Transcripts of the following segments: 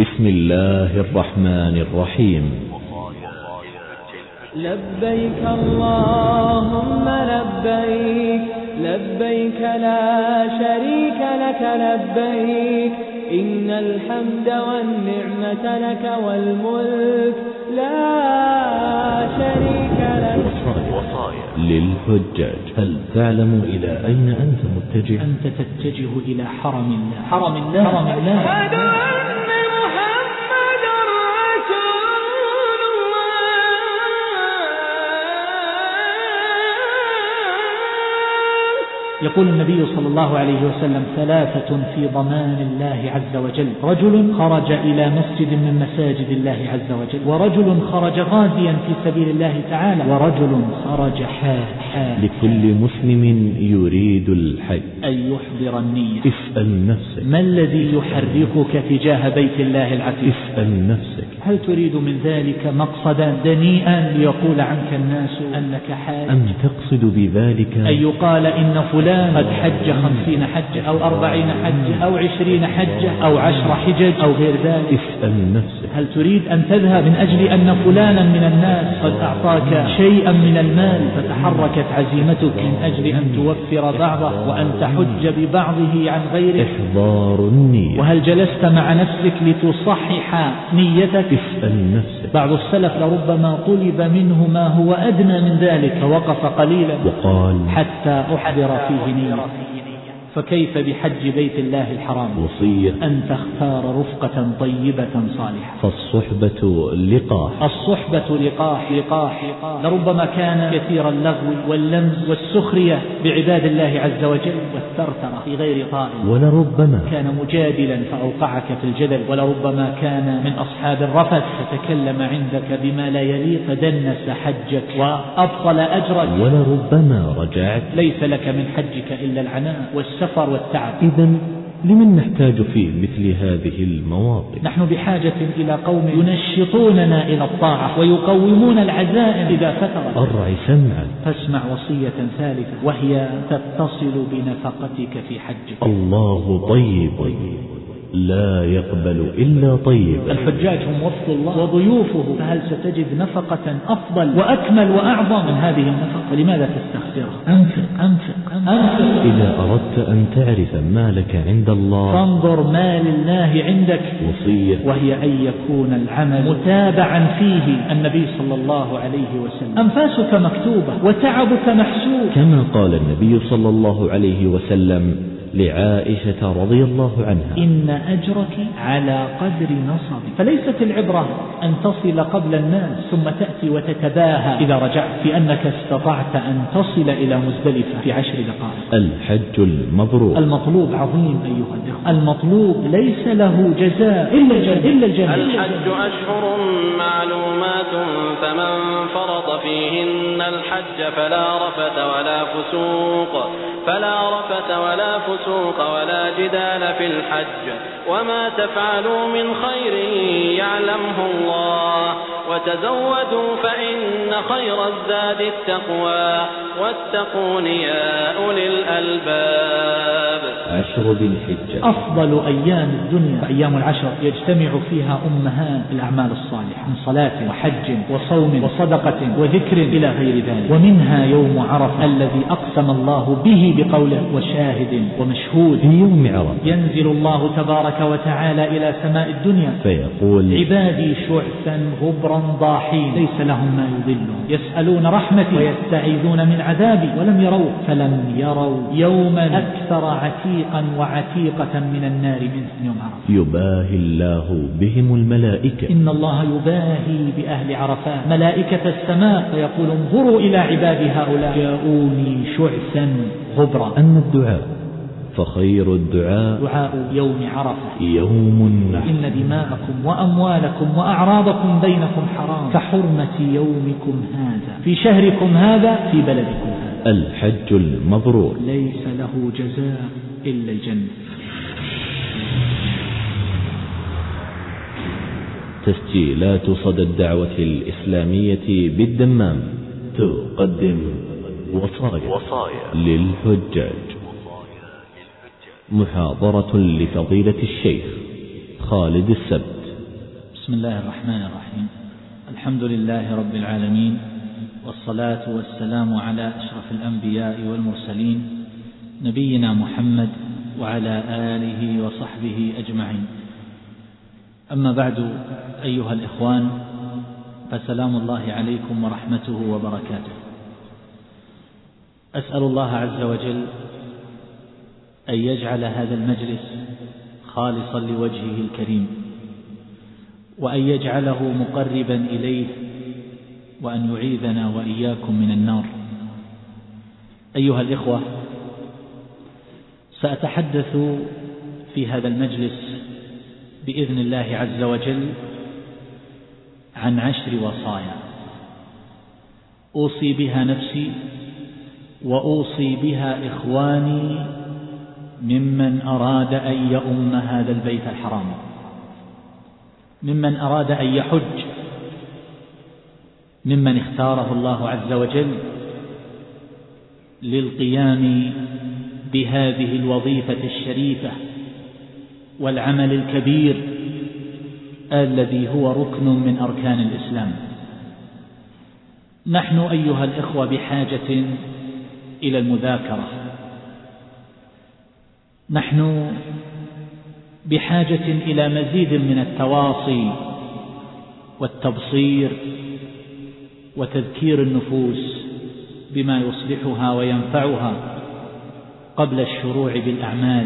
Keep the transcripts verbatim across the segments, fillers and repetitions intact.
بسم الله الرحمن الرحيم. لبيك اللهم لبيك، لبيك لا شريك لك لبيك، إن الحمد والنعمة لك والملك لا شريك لك. وصايا للحجاج: هل تعلم إلى أين أنت متجه؟ أنت تتجه إلى حرم الله، حرم الله، حرم الله. يقول النبي صلى الله عليه وسلم: ثلاثة في ضمان الله عز وجل: رجل خرج إلى مسجد من مساجد الله عز وجل، ورجل خرج غازيا في سبيل الله تعالى، ورجل خرج حاجا. لكل مسلم يريد الحج أن يحضر النية. اسأل نفسك: ما الذي يحركك تجاه بيت الله العتيق؟ اسأل نفسك: هل تريد من ذلك مقصدا دنيئا ليقول عنك الناس أنك حاج؟ أم تقصد بذلك أن يقال إن فلان قد حج خمسين حجة أو أربعين حجة أو عشرين حجة أو عشر حجج أو غير ذلك؟ اسأل نفسك: هل تريد أن تذهب من أجل أن فلانا من الناس قد أعطاك شيئا من المال فتحركت عزيمتك من أجل أن توفر بعضه وأن تحج ببعضه عن غيره؟ إحضار النية. وهل جلست مع نفسك لتصحح نيتك؟ اسأل نفسك: بعض السلف لربما طلب منه ما هو أدنى من ذلك فوقف قليلا وقال: حتى أحضر فيه نية. فكيف بحج بيت الله الحرام؟ وصية: أن تختار رفقة طيبة صالحة. فالصحبة لقاح. الصحبة لقاح لقاح لربما كان كثير اللغو واللمز والسخرية بعباد الله عز وجل والثرثرة في غير طائل، ولربما كان مجادلا فأوقعك في الجدل، ولربما كان من أصحاب الرفث فتكلم عندك بما لا يليق فدنس حجك وأبطل أجرك، ولربما رجعت ليس لك من حجك إلا العناء والسفر والتعب. إذن لمن نحتاج في مثل هذه المواطن؟ نحن بحاجة إلى قوم ينشطوننا إلى الطاعة ويقومون العزائم إذا فترت. أرع سمعا. فاسمع وصية ثالثة، وهي تتصل بنفقتك في حجك. الله طيب لا يقبل إلا طيب. الحجاج هم وفد الله وضيوفه، فهل ستجد نفقة أفضل وأكمل وأعظم من هذه النفقة؟ لماذا تستخسرها؟ أنفق أنفق أنفق. إذا أردت أن تعرف مالك عند الله فانظر مال الله عندك. وصية: وهي أن يكون العمل متابعا فيه النبي صلى الله عليه وسلم. أنفاسك مكتوبة وتعبك محسوب، كما قال النبي صلى الله عليه وسلم لعائشة رضي الله عنها: إن أجرك على قدر نصب. فليست العبرة أن تصل قبل الناس ثم تأتي وتتباهى إذا رجعت في أنك استطعت أن تصل إلى مزدلفة في عشر دقائق. الحج المبرور. المطلوب عظيم أيها الأخوة، المطلوب ليس له جزاء إلا الجنة إلا الجنة. الحج أشهر معلومات، فمن فرض فيهن الحج فلا رفث ولا فسوق فلا رفث ولا فسوق ولا جدال في الحج، وما تفعلوا من خير يعلمه الله، وتزودوا فإن خير الزاد التقوى، واتقون يا أولي الألباب. عشر ذي الحجة أفضل أيام الدنيا أيام العشر، يجتمع فيها أمهات الأعمال الصالحة من صلاة وحج وصوم وصدقة وذكر إلى غير ذلك. ومنها يوم عرفة الذي أقسم الله به بقوله: وشاهد ومشهود. في يوم عرفة ينزل الله تبارك وتعالى إلى سماء الدنيا فيقول: عبادي شعثا غبرا ضاحين ليس لهم ما يضلهم، يسألون رحمتي ويستعيذون من عذابي ولم يروا فلم يروا يوما أكثر عتيقا وعتيقة من النار من يوم عرفة. يباهي الله بهم الملائكة. إن الله يباهي بأهل عرفات ملائكة السماء فيقول: انظروا إلى عبادي هؤلاء جاءوني شعثا غبرا. أما الدعاء فخير الدعاء دعاء يوم عرفة. يوم النحر. إن دماءكم وأموالكم وأعراضكم بينكم حرام كحرمة يومكم هذا في شهركم هذا في بلدكم هذا. الحج المبرور ليس له جزاء إلا الجنة. تسجيلات صدى الدعوة الإسلامية بالدمام تقدم وصايا, وصايا للحجاج. محاضرة لفضيلة الشيخ خالد السبت بسم الله الرحمن الرحيم. الحمد لله رب العالمين، والصلاة والسلام على أشرف الأنبياء والمرسلين نبينا محمد وعلى آله وصحبه أجمعين. أما بعد، أيها الإخوان، فسلام الله عليكم ورحمته وبركاته. أسأل الله عز وجل أن يجعل هذا المجلس خالصا لوجهه الكريم، وأن يجعله مقربا إليه، وأن يعيذنا وإياكم من النار. أيها الإخوة، سأتحدث في هذا المجلس بإذن الله عز وجل عن عشر وصايا أوصي بها نفسي وأوصي بها إخواني ممن أراد أن يؤم هذا البيت الحرام، ممن أراد أن يحج، ممن اختاره الله عز وجل للقيام بهذه الوظيفة الشريفة والعمل الكبير الذي هو ركن من أركان الإسلام. نحن أيها الإخوة بحاجة إلى المذاكرة، نحن بحاجة إلى مزيد من التواصي والتبصير وتذكير النفوس بما يصلحها وينفعها قبل الشروع بالأعمال.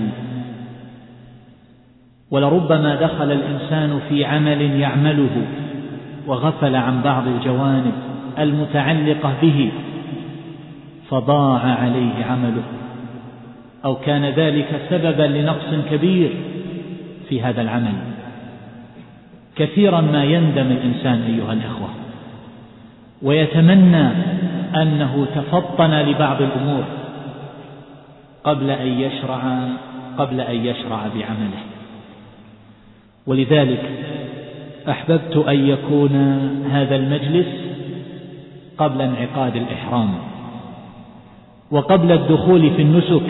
ولربما دخل الإنسان في عمل يعمله وغفل عن بعض الجوانب المتعلقة به فضاع عليه عمله، أو كان ذلك سببا لنقص كبير في هذا العمل. كثيرا ما يندم الإنسان أيها الإخوة ويتمنى أنه تفطن لبعض الأمور قبل أن يشرع قبل أن يشرع بعمله. ولذلك أحببت أن يكون هذا المجلس قبل انعقاد الإحرام وقبل الدخول في النسك،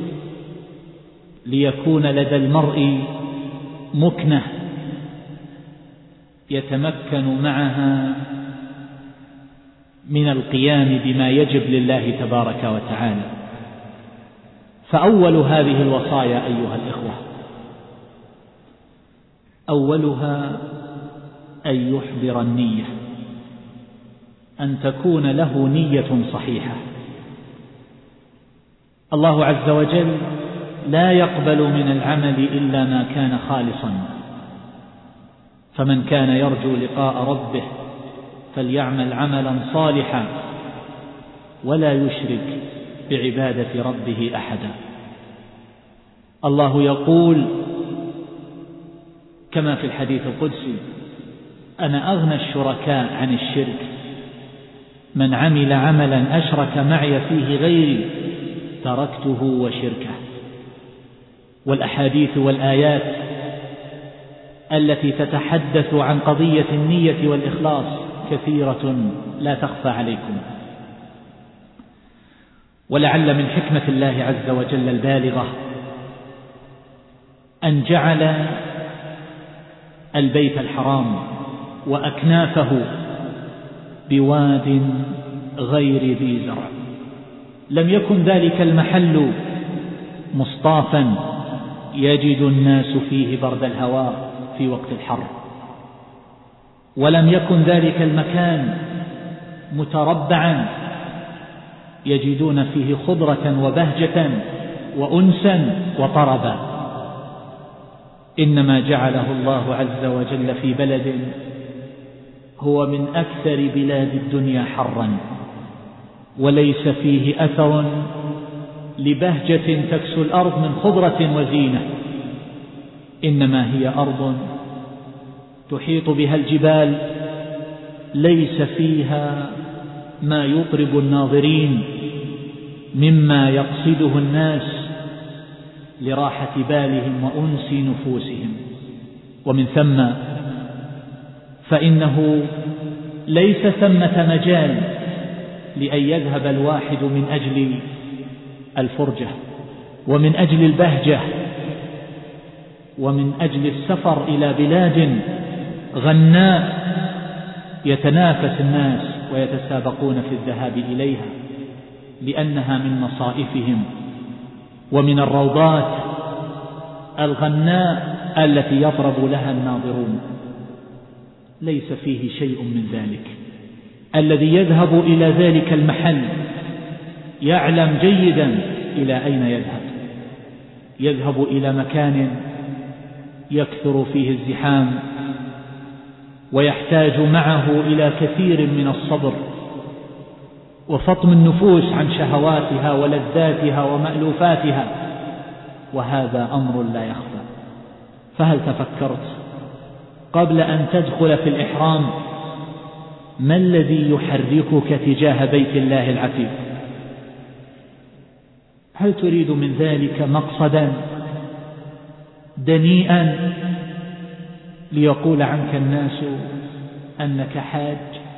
ليكون لدى المرء مكنة يتمكن معها من القيام بما يجب لله تبارك وتعالى. فأول هذه الوصايا أيها الإخوة، أولها أن يحضر النية، أن تكون له نية صحيحة. الله عز وجل لا يقبل من العمل إلا ما كان خالصا، فمن كان يرجو لقاء ربه فليعمل عملا صالحا ولا يشرك بعبادة ربه أحدا. الله يقول كما في الحديث القدسي: أنا أغنى الشركاء عن الشرك، من عمل عملا أشرك معي فيه غيري تركته وشركه. والأحاديث والآيات التي تتحدث عن قضية النية والإخلاص كثيرة لا تخفى عليكم. ولعل من حكمة الله عز وجل البالغة أن جعل البيت الحرام وأكنافه بواد غير ذي زرع. لم يكن ذلك المحل مصطافا يجد الناس فيه برد الهواء في وقت الحر، ولم يكن ذلك المكان متربعا يجدون فيه خضرة وبهجة وأنسا وطربا، إنما جعله الله عز وجل في بلد هو من أكثر بلاد الدنيا حرا، وليس فيه أثر لبهجة تكسو الأرض من خضرة وزينة، إنما هي أرض تحيط بها الجبال ليس فيها ما يطرب الناظرين مما يقصده الناس لراحة بالهم وأنس نفوسهم. ومن ثم فإنه ليس ثمة مجال لأن يذهب الواحد من أجل الفرجة ومن أجل البهجة ومن أجل السفر إلى بلاد غناء يتنافس الناس ويتسابقون في الذهاب إليها لأنها من مصائفهم ومن الروضات الغناء التي يطرب لها الناظرون. ليس فيه شيء من ذلك. الذي يذهب إلى ذلك المحل يعلم جيدا إلى أين يذهب. يذهب إلى مكان يكثر فيه الزحام ويحتاج معه إلى كثير من الصبر وفطم النفوس عن شهواتها ولذاتها ومألوفاتها، وهذا أمر لا يخفى. فهل تفكرت قبل أن تدخل في الإحرام ما الذي يحركك تجاه بيت الله العتيق؟ هل تريد من ذلك مقصدا دنيئا ليقول عنك الناس أنك حاج؟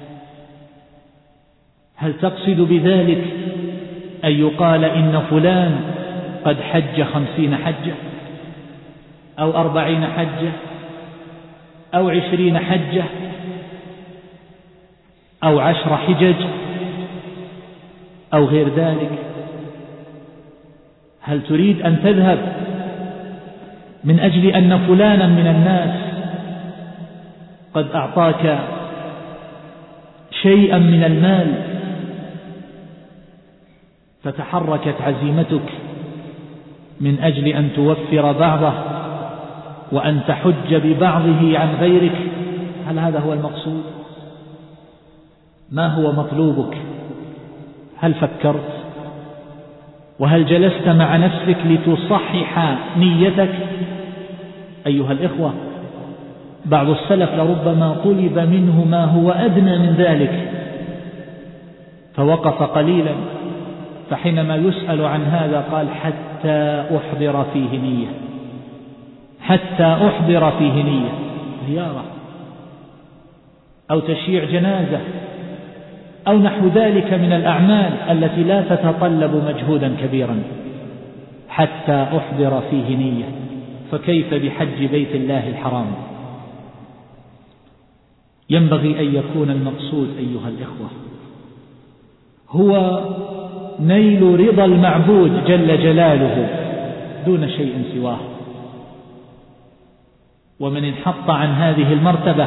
هل تقصد بذلك أن يقال إن فلان قد حج خمسين حجة أو أربعين حجة أو عشرين حجة أو عشر حجج أو غير ذلك؟ هل تريد أن تذهب من أجل أن فلانا من الناس قد أعطاك شيئا من المال فتحركت عزيمتك من أجل أن توفر بعضه وأن تحج ببعضه عن غيرك؟ هل هذا هو المقصود؟ ما هو مطلوبك؟ هل فكرت؟ وهل جلست مع نفسك لتصحح نيتك؟ أيها الإخوة، بعض السلف لربما طلب منه ما هو أدنى من ذلك فوقف قليلا، فحينما يسأل عن هذا قال حتى أحضر فيه نية، حتى أحضر فيه نية، زيارة أو تشييع جنازة أو نحو ذلك من الأعمال التي لا تتطلب مجهودا كبيرا، حتى أحضر فيه نية. فكيف بحج بيت الله الحرام؟ ينبغي أن يكون المقصود أيها الإخوة هو نيل رضا المعبود جل جلاله دون شيء سواه. ومن انحط عن هذه المرتبة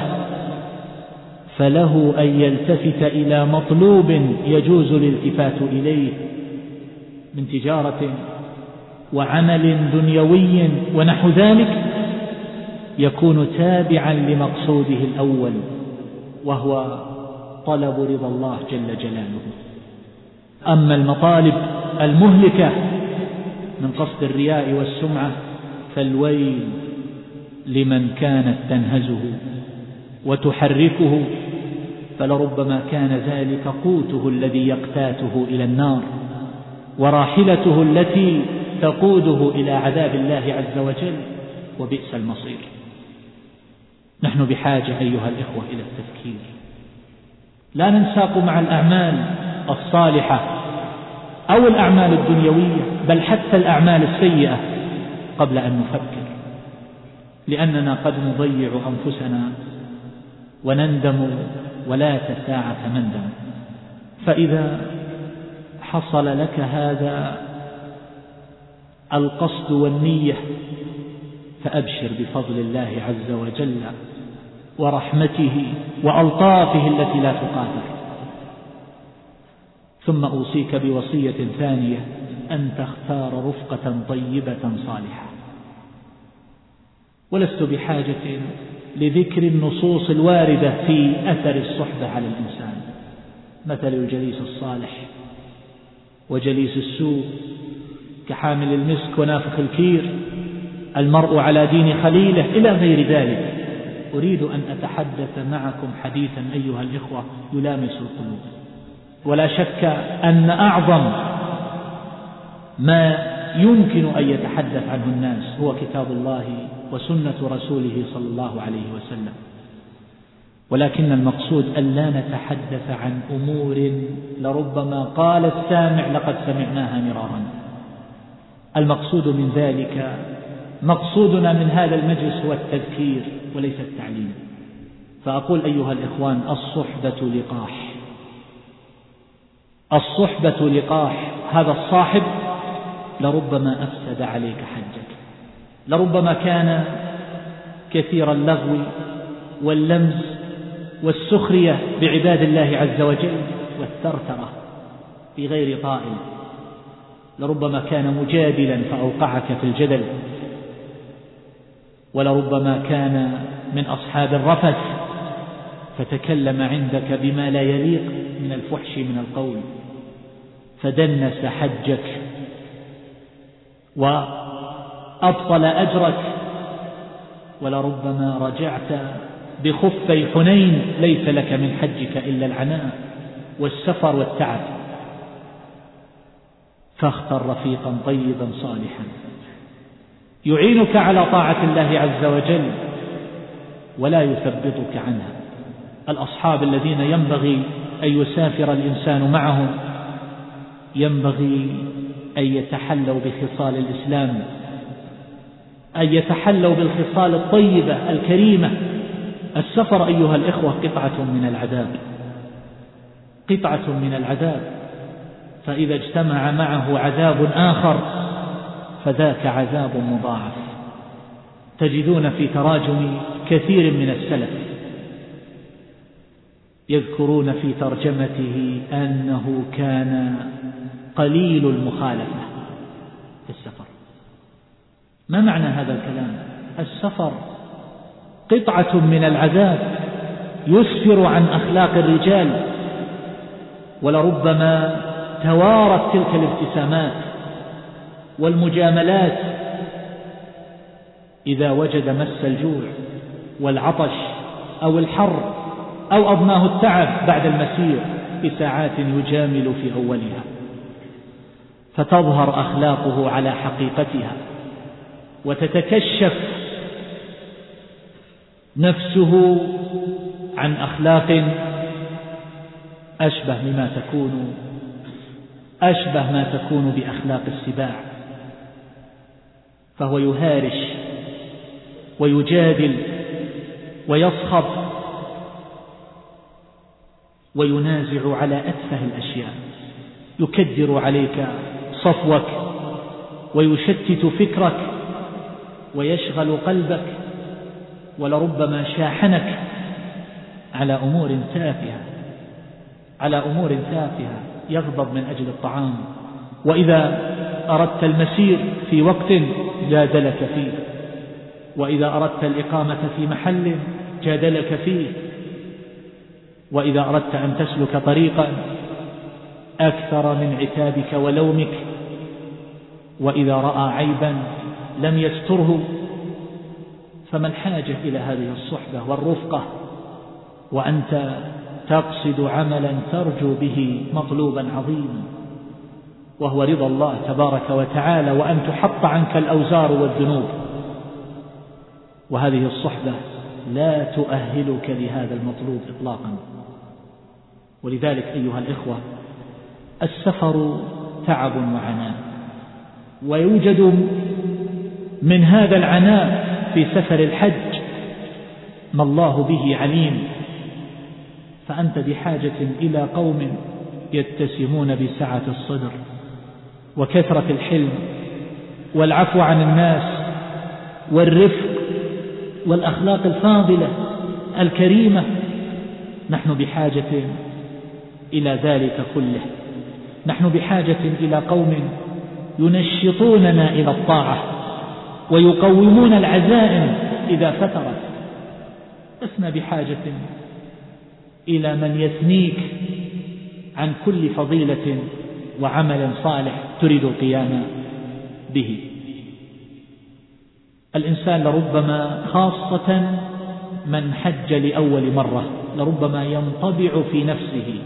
فله أن يلتفت إلى مطلوب يجوز الالتفات إليه من تجارة وعمل دنيوي ونحو ذلك، يكون تابعا لمقصوده الأول وهو طلب رضا الله جل جلاله. أما المطالب المهلكة من قصد الرياء والسمعة فالويل لمن كانت تنهزه وتحركه، فلربما كان ذلك قوته الذي يقتاته إلى النار وراحلته التي تقوده إلى عذاب الله عز وجل، وبئس المصير. نحن بحاجة أيها الإخوة إلى التفكير، لا ننساق مع الأعمال الصالحة أو الأعمال الدنيوية بل حتى الأعمال السيئة قبل أن نفكر، لأننا قد نضيع أنفسنا ونندم ولا تساعة مندم. فإذا حصل لك هذا القصد والنية فأبشر بفضل الله عز وجل ورحمته وألطافه التي لا تقادر. ثم أوصيك بوصية ثانية، أن تختار رفقة طيبة صالحة. ولست بحاجة لذكر النصوص الواردة في أثر الصحبة على الإنسان، مثل الجليس الصالح وجليس السوء كحامل المسك ونافخ الكير، المرء على دين خليله، إلى غير ذلك. أريد أن أتحدث معكم حديثا أيها الإخوة يلامس القلوب، ولا شك أن أعظم ما يمكن أن يتحدث عنه الناس هو كتاب الله وسنة رسوله صلى الله عليه وسلم، ولكن المقصود أن لا نتحدث عن أمور لربما قال السامع لقد سمعناها مرارا. المقصود من ذلك، مقصودنا من هذا المجلس هو التذكير وليس التعليم. فأقول أيها الإخوان: الصحبة لقاح، الصحبة لقاح. هذا الصاحب لربما أفسد عليك حجك، لربما كان كثير اللغو واللمز والسخرية بعباد الله عز وجل والثرثرة بغير طائل، لربما كان مجادلا فأوقعك في الجدل، ولربما كان من أصحاب الرفث فتكلم عندك بما لا يليق من الفحش من القول فدنس حجك وأبطل أجرك، ولربما رجعت بخفي حنين ليس لك من حجك إلا العناء والسفر والتعب. فاختر رفيقا طيبا صالحا يعينك على طاعة الله عز وجل ولا يثبطك عنها. الأصحاب الذين ينبغي أن يسافر الإنسان معهم ينبغي أن يتحلوا بخصال الإسلام، أن يتحلوا بالخصال الطيبة الكريمة. السفر أيها الإخوة قطعة من العذاب، قطعة من العذاب، فإذا اجتمع معه عذاب آخر فذاك عذاب مضاعف. تجدون في تراجم كثير من السلف يذكرون في ترجمته أنه كان قليل المخالفة في السفر. ما معنى هذا الكلام؟ السفر قطعة من العذاب يسفر عن أخلاق الرجال، ولربما توارت تلك الابتسامات والمجاملات إذا وجد مس الجوع والعطش أو الحر أو أضناه التعب بعد المسير بساعات يجامل في أولها، فتظهر أخلاقه على حقيقتها وتتكشف نفسه عن أخلاق أشبه مما تكون أشبه ما تكون بأخلاق السباع، فهو يهارش ويجادل ويصخب وينازع على أتفه الأشياء، يكدر عليك صفوك ويشتت فكرك ويشغل قلبك، ولربما شاحنك على أمور تافهة على أمور تافهة يغضب من أجل الطعام، وإذا أردت المسير في وقت جادلك فيه، وإذا أردت الإقامة في محل جادلك فيه، وإذا أردت أن تسلك طريقا أكثر من عتابك ولومك، وإذا رأى عيبا لم يستره. فما الحاجة إلى هذه الصحبة والرفقة وأنت تقصد عملا ترجو به مطلوبا عظيما وهو رضا الله تبارك وتعالى، وأن تحط عنك الأوزار والذنوب؟ وهذه الصحبة لا تؤهلك لهذا المطلوب إطلاقا. ولذلك أيها الإخوة السفر تعب وعناء، ويوجد من هذا العناء في سفر الحج ما الله به عليم، فأنت بحاجة إلى قوم يتسمون بسعة الصدر وكثرة الحلم والعفو عن الناس والرفق والأخلاق الفاضلة الكريمة. نحن بحاجة إلى ذلك كله. نحن بحاجة إلى قوم ينشطوننا إلى الطاعة ويقومون العزائم إذا فترت. لسنا بحاجة إلى من يثنيك عن كل فضيلة وعمل صالح تريد القيام به. الإنسان لربما خاصة من حج لأول مرة لربما ينطبع في نفسه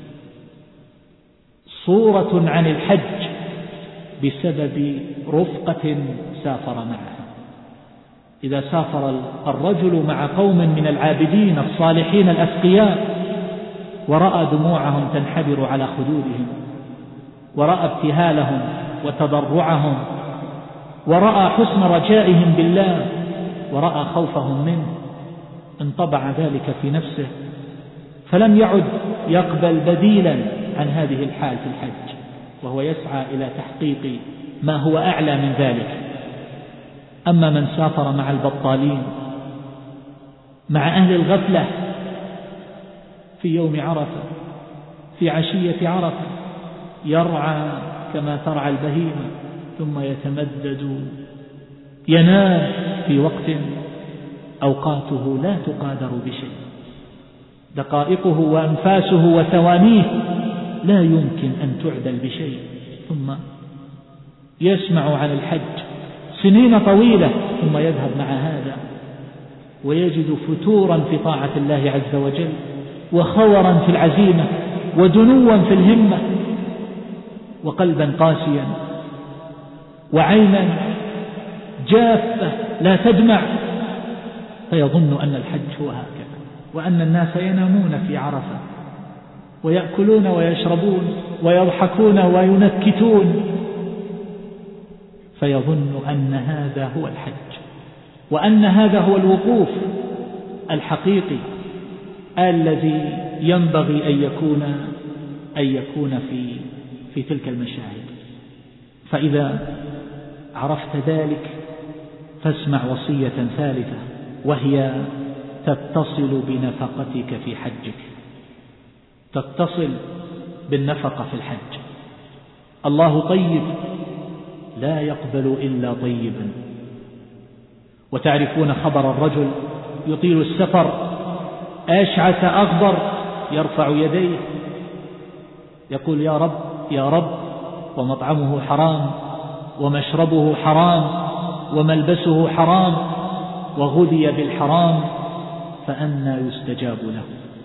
صورة عن الحج بسبب رفقة سافر معها. إذا سافر الرجل مع قوم من العابدين الصالحين الأتقياء ورأى دموعهم تنحدر على خدودهم، ورأى ابتهالهم وتضرعهم، ورأى حسن رجائهم بالله، ورأى خوفهم منه، انطبع ذلك في نفسه، فلم يعد يقبل بديلا عن هذه الحال في الحج، وهو يسعى إلى تحقيق ما هو أعلى من ذلك. أما من سافر مع البطالين، مع أهل الغفلة، في يوم عرفة، في عشية عرفة، يرعى كما ترعى البهيمة، ثم يتمدد ينام في وقت أوقاته لا تقادر بشيء، دقائقه وأنفاسه وثوانيه لا يمكن أن تعدل بشيء، ثم يسمع عن الحج سنين طويلة، ثم يذهب مع هذا ويجد فتورا في طاعة الله عز وجل، وخورا في العزيمة، ودنوا في الهمة، وقلبا قاسيا، وعينا جافة لا تدمع، فيظن أن الحج هو هكذا، وأن الناس ينامون في عرفة ويأكلون ويشربون ويضحكون وينكتون، فيظن أن هذا هو الحج، وأن هذا هو الوقوف الحقيقي الذي ينبغي أن يكون أن يكون في في تلك المشاهد. فإذا عرفت ذلك فاسمع وصية ثالثة، وهي تتصل بنفقتك في حجك، تتصل بالنفقة في الحج. الله طيب لا يقبل إلا طيبا. وتعرفون خبر الرجل يطيل السفر أشعث أغبر يرفع يديه يقول يا رب يا رب، ومطعمه حرام، ومشربه حرام، وملبسه حرام، وغذي بالحرام، فأنى يستجاب له؟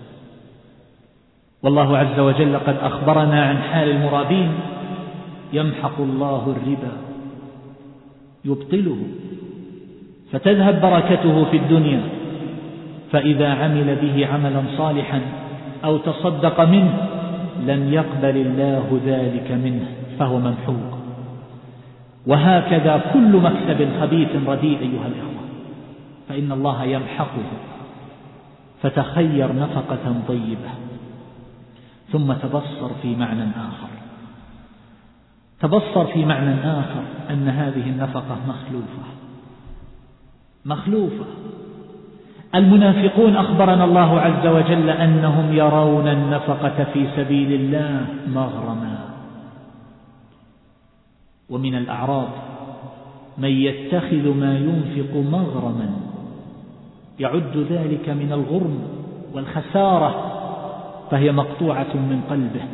والله عز وجل قد أخبرنا عن حال المرابين: يمحق الله الربا يبطله، فتذهب بركته في الدنيا، فإذا عمل به عملا صالحا أو تصدق منه لم يقبل الله ذلك منه، فهو ممحوق. وهكذا كل مكسب خبيث رديء أيها الإخوة، فإن الله يمحقه. فتخير نفقة طيبة، ثم تبصر في معنى آخر، تبصر في معنى آخر أن هذه النفقة مخلوفة مخلوفة. المنافقون أخبرنا الله عز وجل أنهم يرون النفقة في سبيل الله مغرما. ومن الأعراب من يتخذ ما ينفق مغرما، يعد ذلك من الغرم والخسارة، فهي مقطوعة من قلبه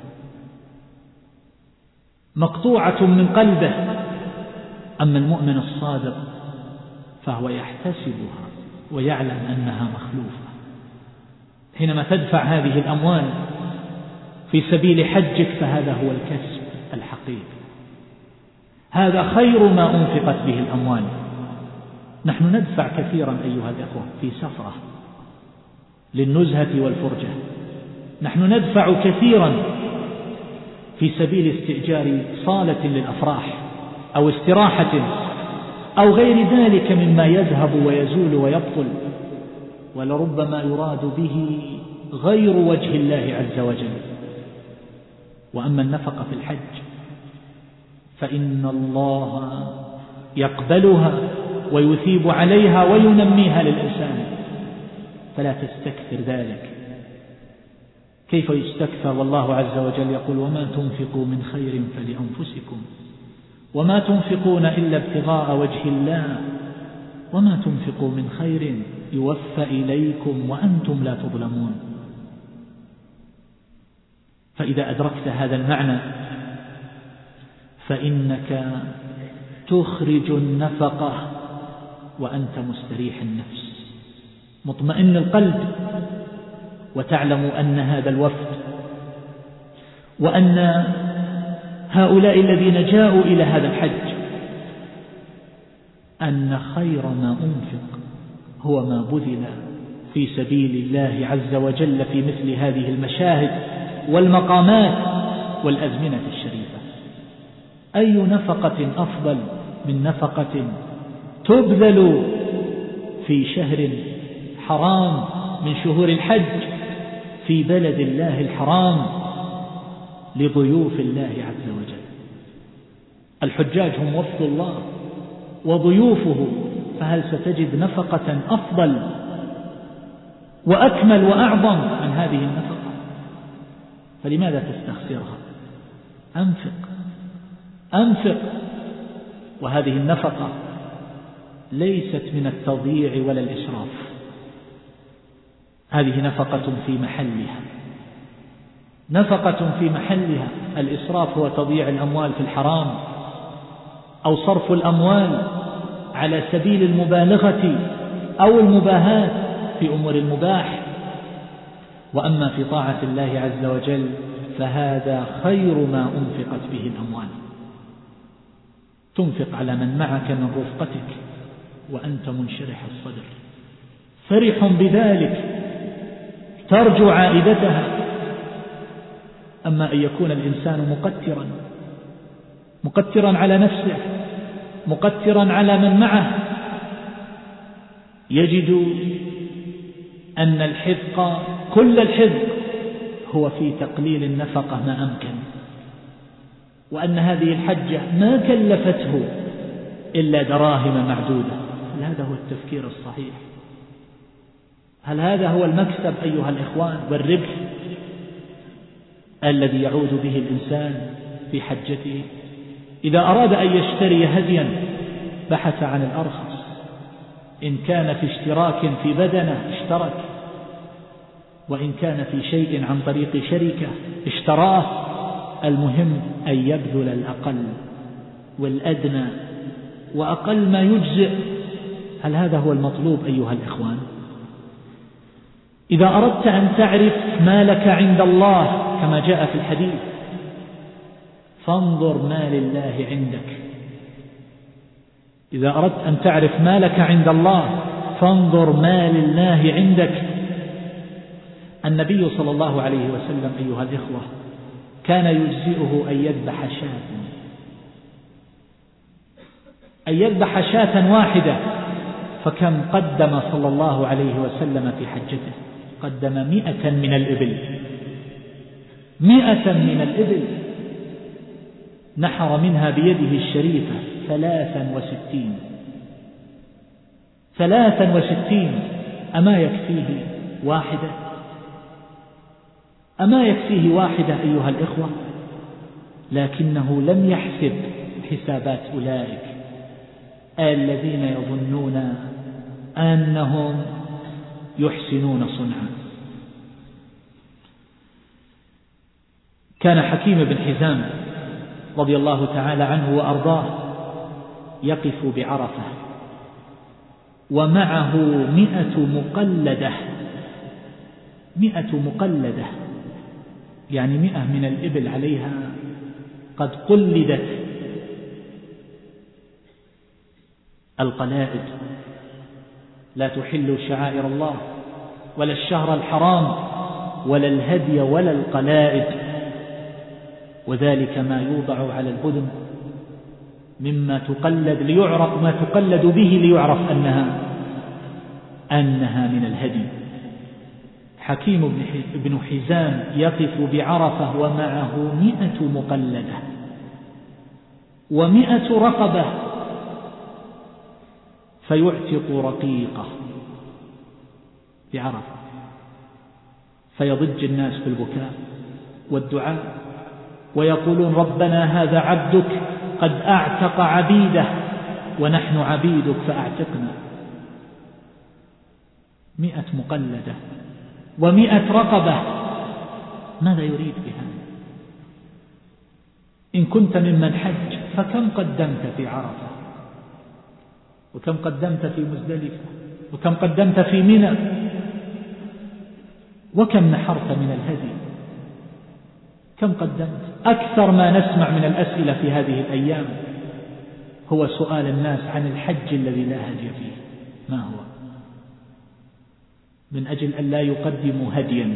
مقطوعة من قلبه. أما المؤمن الصادق فهو يحتسبها ويعلم أنها مخلوفة. حينما تدفع هذه الأموال في سبيل حجك فهذا هو الكسب الحقيقي، هذا خير ما أنفقت به الأموال. نحن ندفع كثيرا أيها الأخوة في سفرة للنزهة والفرجة، نحن ندفع كثيرا في سبيل استئجار صالة للأفراح أو استراحة أو غير ذلك مما يذهب ويزول ويبطل، ولربما يراد به غير وجه الله عز وجل. وأما النفقة في الحج فإن الله يقبلها ويثيب عليها وينميها للإنسان، فلا تستكثر ذلك. كيف يستكثر والله عز وجل يقول: وما تنفقوا من خير فلأنفسكم وما تنفقون إلا ابتغاء وجه الله وما تنفقوا من خير يوفى إليكم وأنتم لا تظلمون. فإذا أدركت هذا المعنى فإنك تخرج النفقة وأنت مستريح النفس مطمئن القلب، وتعلم أن هذا الوفد وأن هؤلاء الذين جاءوا إلى هذا الحج أن خير ما أنفق هو ما بذل في سبيل الله عز وجل في مثل هذه المشاهد والمقامات والأزمنة الشريفة. أي نفقة أفضل من نفقة تبذل في شهر حرام من شهور الحج في بلد الله الحرام لضيوف الله عز وجل. الحجاج هم وفد الله وضيوفه، فهل ستجد نفقة أفضل وأكمل وأعظم من هذه النفقة؟ فلماذا تستخسرها؟ أنفق أنفق. وهذه النفقة ليست من التضييع ولا الإسراف، هذه نفقة في محلها، نفقة في محلها. الإسراف هو تضييع الأموال في الحرام أو صرف الأموال على سبيل المبالغة أو المباهاة في أمور المباح. وأما في طاعة الله عز وجل فهذا خير ما أنفقت به الأموال. تنفق على من معك من رفقتك وأنت منشرح الصدر فرح بذلك ترجو عائدتها. أما أن يكون الإنسان مقترا مقترا على نفسه مقترا على من معه، يجد أن الحذق كل الحذق هو في تقليل النفقة ما أمكن، وأن هذه الحجة ما كلفته إلا دراهم معدودة. هل هذا هو التفكير الصحيح؟ هل هذا هو المكسب أيها الإخوان والربح الذي يعود به الإنسان في حجته؟ إذا أراد أن يشتري هديا بحث عن الأرخص، إن كان في اشتراك في بدنه اشترك، وإن كان في شيء عن طريق شركة اشتراه. المهم أن يبذل الأقل والأدنى وأقل ما يجزئ. هل هذا هو المطلوب أيها الإخوان؟ إذا أردت أن تعرف ما لك عند الله كما جاء في الحديث فانظر ما لله عندك. إذا أردت أن تعرف ما لك عند الله فانظر ما لله عندك. النبي صلى الله عليه وسلم أيها الإخوة كان يجزئه أن يذبح شاة أن يذبح شاة واحدة، فكم قدم صلى الله عليه وسلم في حجته؟ قدم مئة من الإبل مئة من الإبل نحر منها بيده الشريفة ثلاثا وستين ثلاثا وستين. أما يكفيه واحدة؟ أما يكفيه واحدة أيها الإخوة؟ لكنه لم يحسب حسابات أولئك الذين يظنون أنهم يحسنون صنعا. كان حكيم بن حزام رضي الله تعالى عنه وأرضاه يقف بعرفة ومعه مئة مقلدة مئة مقلدة يعني مئة من الإبل عليها قد قلدت. القلائد لا تحل شعائر الله ولا الشهر الحرام ولا الهدي ولا القلائد، وذلك ما يوضع على البدن مما تقلد ليعرف ما تقلد به ليعرف أنها أنها من الهدي. حكيم بن حزام يقف بعرفة ومعه مئة مقلدة ومئة رقبة فيعتق رقيقة بعرفة، فيضج الناس بالبكاء والدعاء ويقولون ربنا هذا عبدك قد أعتق عبيده ونحن عبيدك فأعتقنا. مئة مقلدة ومئة رقبة، ماذا يريد بهذا؟ إن كنت ممن حج فكم قدمت في عرفة، وكم قدمت في مزدلفة، وكم قدمت في منى، وكم نحرت من الهدي، كم قدمت؟ أكثر ما نسمع من الأسئلة في هذه الأيام هو سؤال الناس عن الحج الذي لا هدي فيه، ما هو؟ من أجل أن لا يقدموا هديا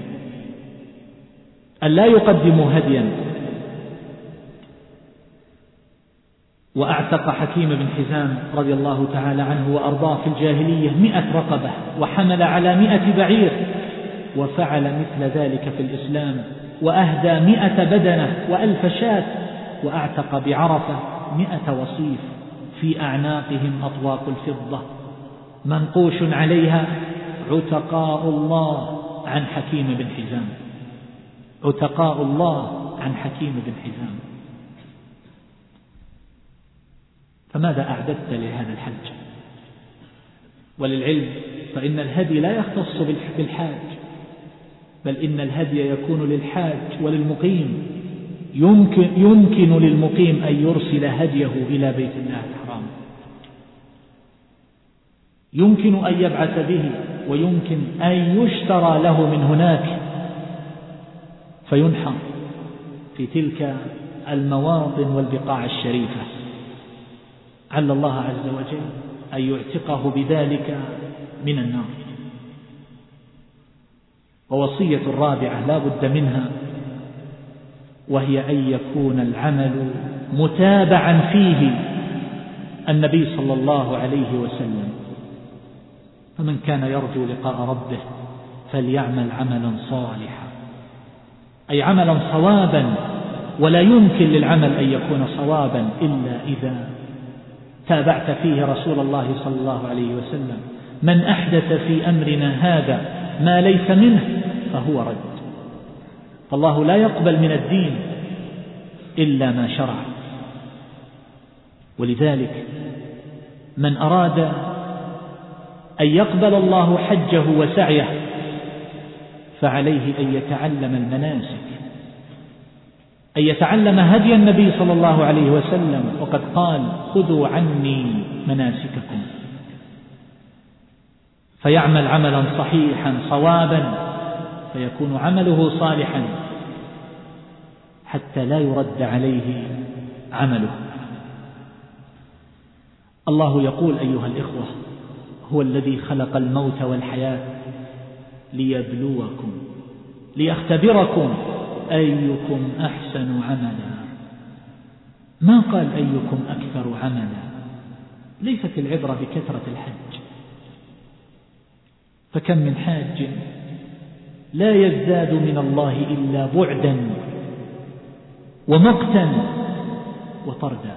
أن لا يقدموا هديا. وأعتق حكيم بن حزام رضي الله تعالى عنه وأرضاه في الجاهلية مئة رقبة، وحمل على مئة بعير، وفعل مثل ذلك في الإسلام، وأهدى مئة بدنة وألف شاة، وأعتق بعرفة مئة وصيف في أعناقهم أطواق الفضة منقوش عليها عتقاء الله عن حكيم بن حزام، عتقاء الله عن حكيم بن حزام. فماذا أعددت لهذا الحج؟ وللعلم فإن الهدي لا يختص بالحاج، بل إن الهدي يكون للحاج وللمقيم. يمكن, يمكن للمقيم أن يرسل هديه إلى بيت الله الحرام، يمكن أن يبعث به، ويمكن أن يشترى له من هناك فينحر في تلك المواطن والبقاع الشريفة، عل الله عز وجل أن يعتقه بذلك من النار. ووصية الرابعة لا بد منها، وهي أن يكون العمل متابعا فيه النبي صلى الله عليه وسلم. فمن كان يرجو لقاء ربه فليعمل عملا صالحا، أي عملا صوابا، ولا يمكن للعمل أن يكون صوابا إلا إذا تابعت فيه رسول الله صلى الله عليه وسلم. من أحدث في أمرنا هذا ما ليس منه فهو رد. فالله لا يقبل من الدين إلا ما شرع. ولذلك من أراد أن يقبل الله حجه وسعيه فعليه أن يتعلم المناسك، أن يتعلم هدي النبي صلى الله عليه وسلم، وقد قال: خذوا عني مناسككم. فيعمل عملا صحيحا صوابا، فيكون عمله صالحا حتى لا يرد عليه عمله. الله يقول: أيها الإخوة، هو الذي خلق الموت والحياة ليبلوكم ليختبركم أيكم أحسن عملا. ما قال أيكم أكثر عملا. ليست العبرة بكثرة الحج، فكم من حاج لا يزداد من الله إلا بعدا ومقتا وطردا.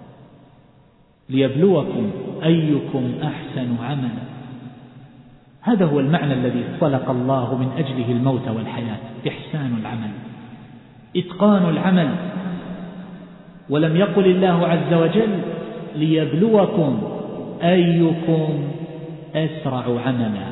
ليبلوكم أيكم أحسن عملا، هذا هو المعنى الذي خلق الله من أجله الموت والحياة، إحسان العمل، إتقان العمل. ولم يقل الله عز وجل: ليبلوكم أيكم أسرع عملا.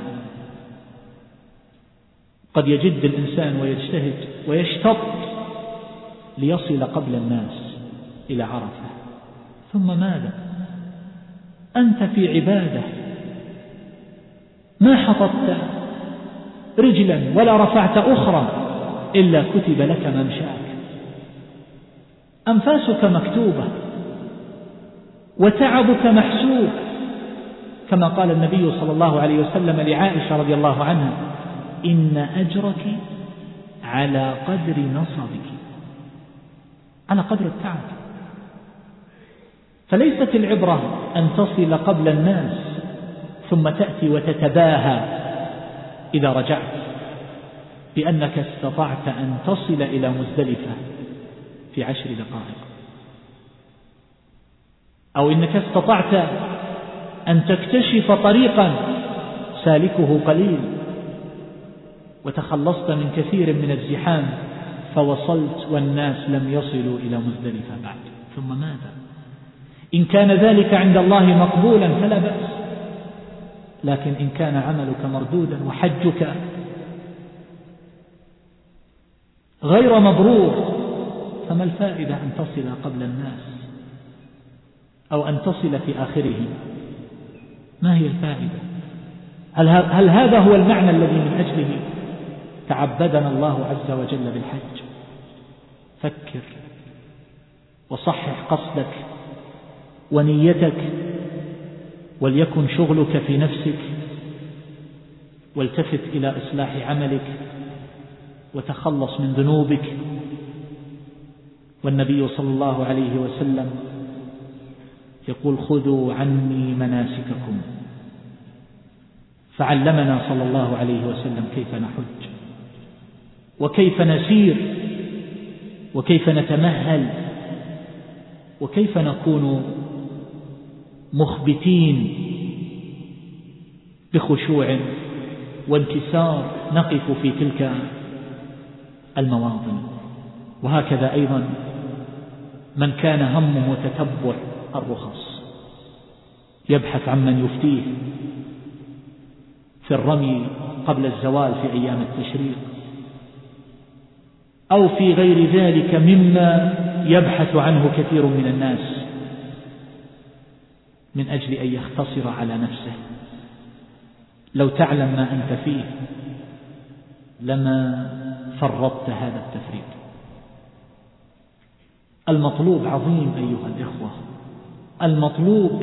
قد يجد الإنسان ويجتهد ويشتط ليصل قبل الناس إلى عرفة، ثم ماذا؟ أنت في عبادة، ما حطت رجلا ولا رفعت أخرى إلا كتب لك ممشاك. أنفاسك مكتوبة وتعبك محسوب، كما قال النبي صلى الله عليه وسلم لعائشة رضي الله عنها: إن أجرك على قدر نصبك، على قدر التعب. فليست العبرة أن تصل قبل الناس ثم تأتي وتتباهى إذا رجعت بأنك استطعت أن تصل إلى مزدلفة في عشر دقائق، أو إنك استطعت أن تكتشف طريقا سالكه قليل وتخلصت من كثير من الزحام فوصلت والناس لم يصلوا إلى مزدلفة بعد. ثم ماذا؟ إن كان ذلك عند الله مقبولا فلا بأس، لكن إن كان عملك مردودا وحجك غير مبرور فما الفائدة أن تصل قبل الناس أو أن تصل في آخره؟ ما هي الفائدة؟ هل, هل هذا هو المعنى الذي من أجله تعبدنا الله عز وجل بالحج؟ فكر وصحح قصدك ونيتك، وليكن شغلك في نفسك، والتفت إلى إصلاح عملك وتخلص من ذنوبك. والنبي صلى الله عليه وسلم يقول خذوا عني مناسككم، فعلمنا صلى الله عليه وسلم كيف نحج وكيف نسير وكيف نتمهل وكيف نكون مخبتين بخشوع وانكسار نقف في تلك المواطن. وهكذا أيضا من كان همه تتبع الرخص يبحث عن من يفتيه في الرمي قبل الزوال في أيام التشريق أو في غير ذلك مما يبحث عنه كثير من الناس من أجل أن يختصر على نفسه. لو تعلم ما أنت فيه لما فرطت هذا التفريط. المطلوب عظيم أيها الإخوة، المطلوب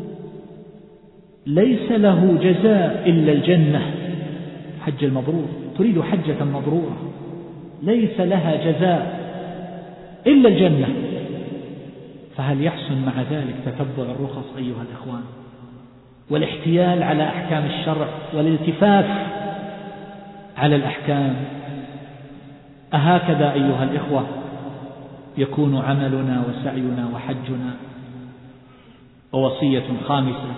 ليس له جزاء إلا الجنة. حج المبرور، تريد حجة مبرورة ليس لها جزاء إلا الجنة، فهل يحسن مع ذلك تتبع الرخص أيها الإخوان والاحتيال على أحكام الشرع والالتفاف على الأحكام؟ أهكذا أيها الإخوة يكون عملنا وسعينا وحجنا؟ ووصية خامسة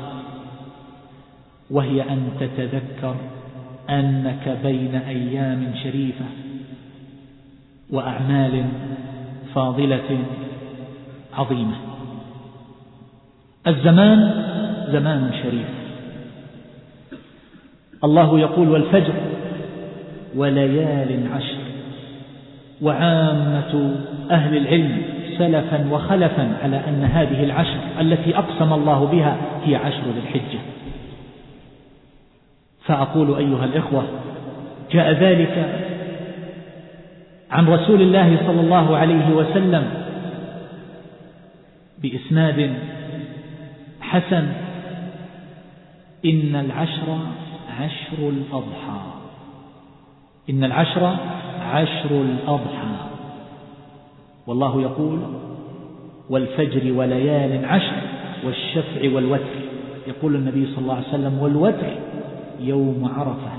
وهي أن تتذكر أنك بين أيام شريفة وأعمال فاضلة عظيمة. الزمان زمان شريف، الله يقول والفجر وليال عشر، وعامة أهل العلم سلفا وخلفا على أن هذه العشر التي أقسم الله بها هي عشر ذي الحجة. فأقول أيها الإخوة جاء ذلك عن رسول الله صلى الله عليه وسلم بإسناد حسن إن العشر عشر الأضحى، إن العشر عشر الأضحى، والله يقول والفجر وليال عشر والشفع والوتر. يقول النبي صلى الله عليه وسلم والوتر يوم عرفة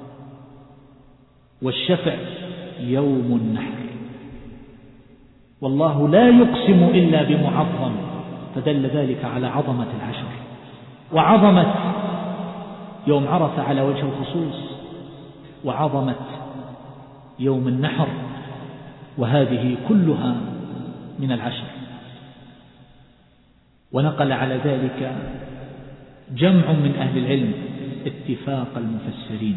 والشفع يوم النحر. والله لا يقسم إلا بمعظم، فدل ذلك على عظمة العشر وعظمة يوم عرفة على وجه الخصوص وعظمة يوم النحر، وهذه كلها من العشر. ونقل على ذلك جمع من أهل العلم اتفاق المفسرين.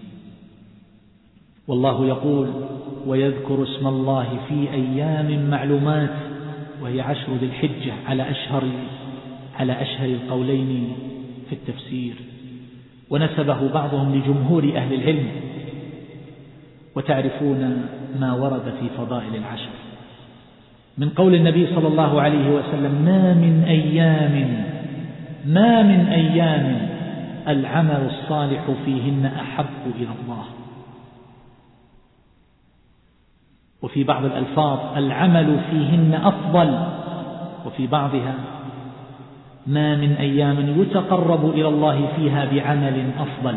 والله يقول ويذكر اسم الله في أيام معلومات، وهي عشر ذي الحجة على أشهر على أشهر القولين في التفسير، ونسبه بعضهم لجمهور أهل العلم. وتعرفون ما ورد في فضائل العشر من قول النبي صلى الله عليه وسلم ما من أيام ما من أيام العمل الصالح فيهن أحب إلى الله. وفي بعض الألفاظ العمل فيهن أفضل، وفي بعضها ما من أيام يتقرب إلى الله فيها بعمل أفضل.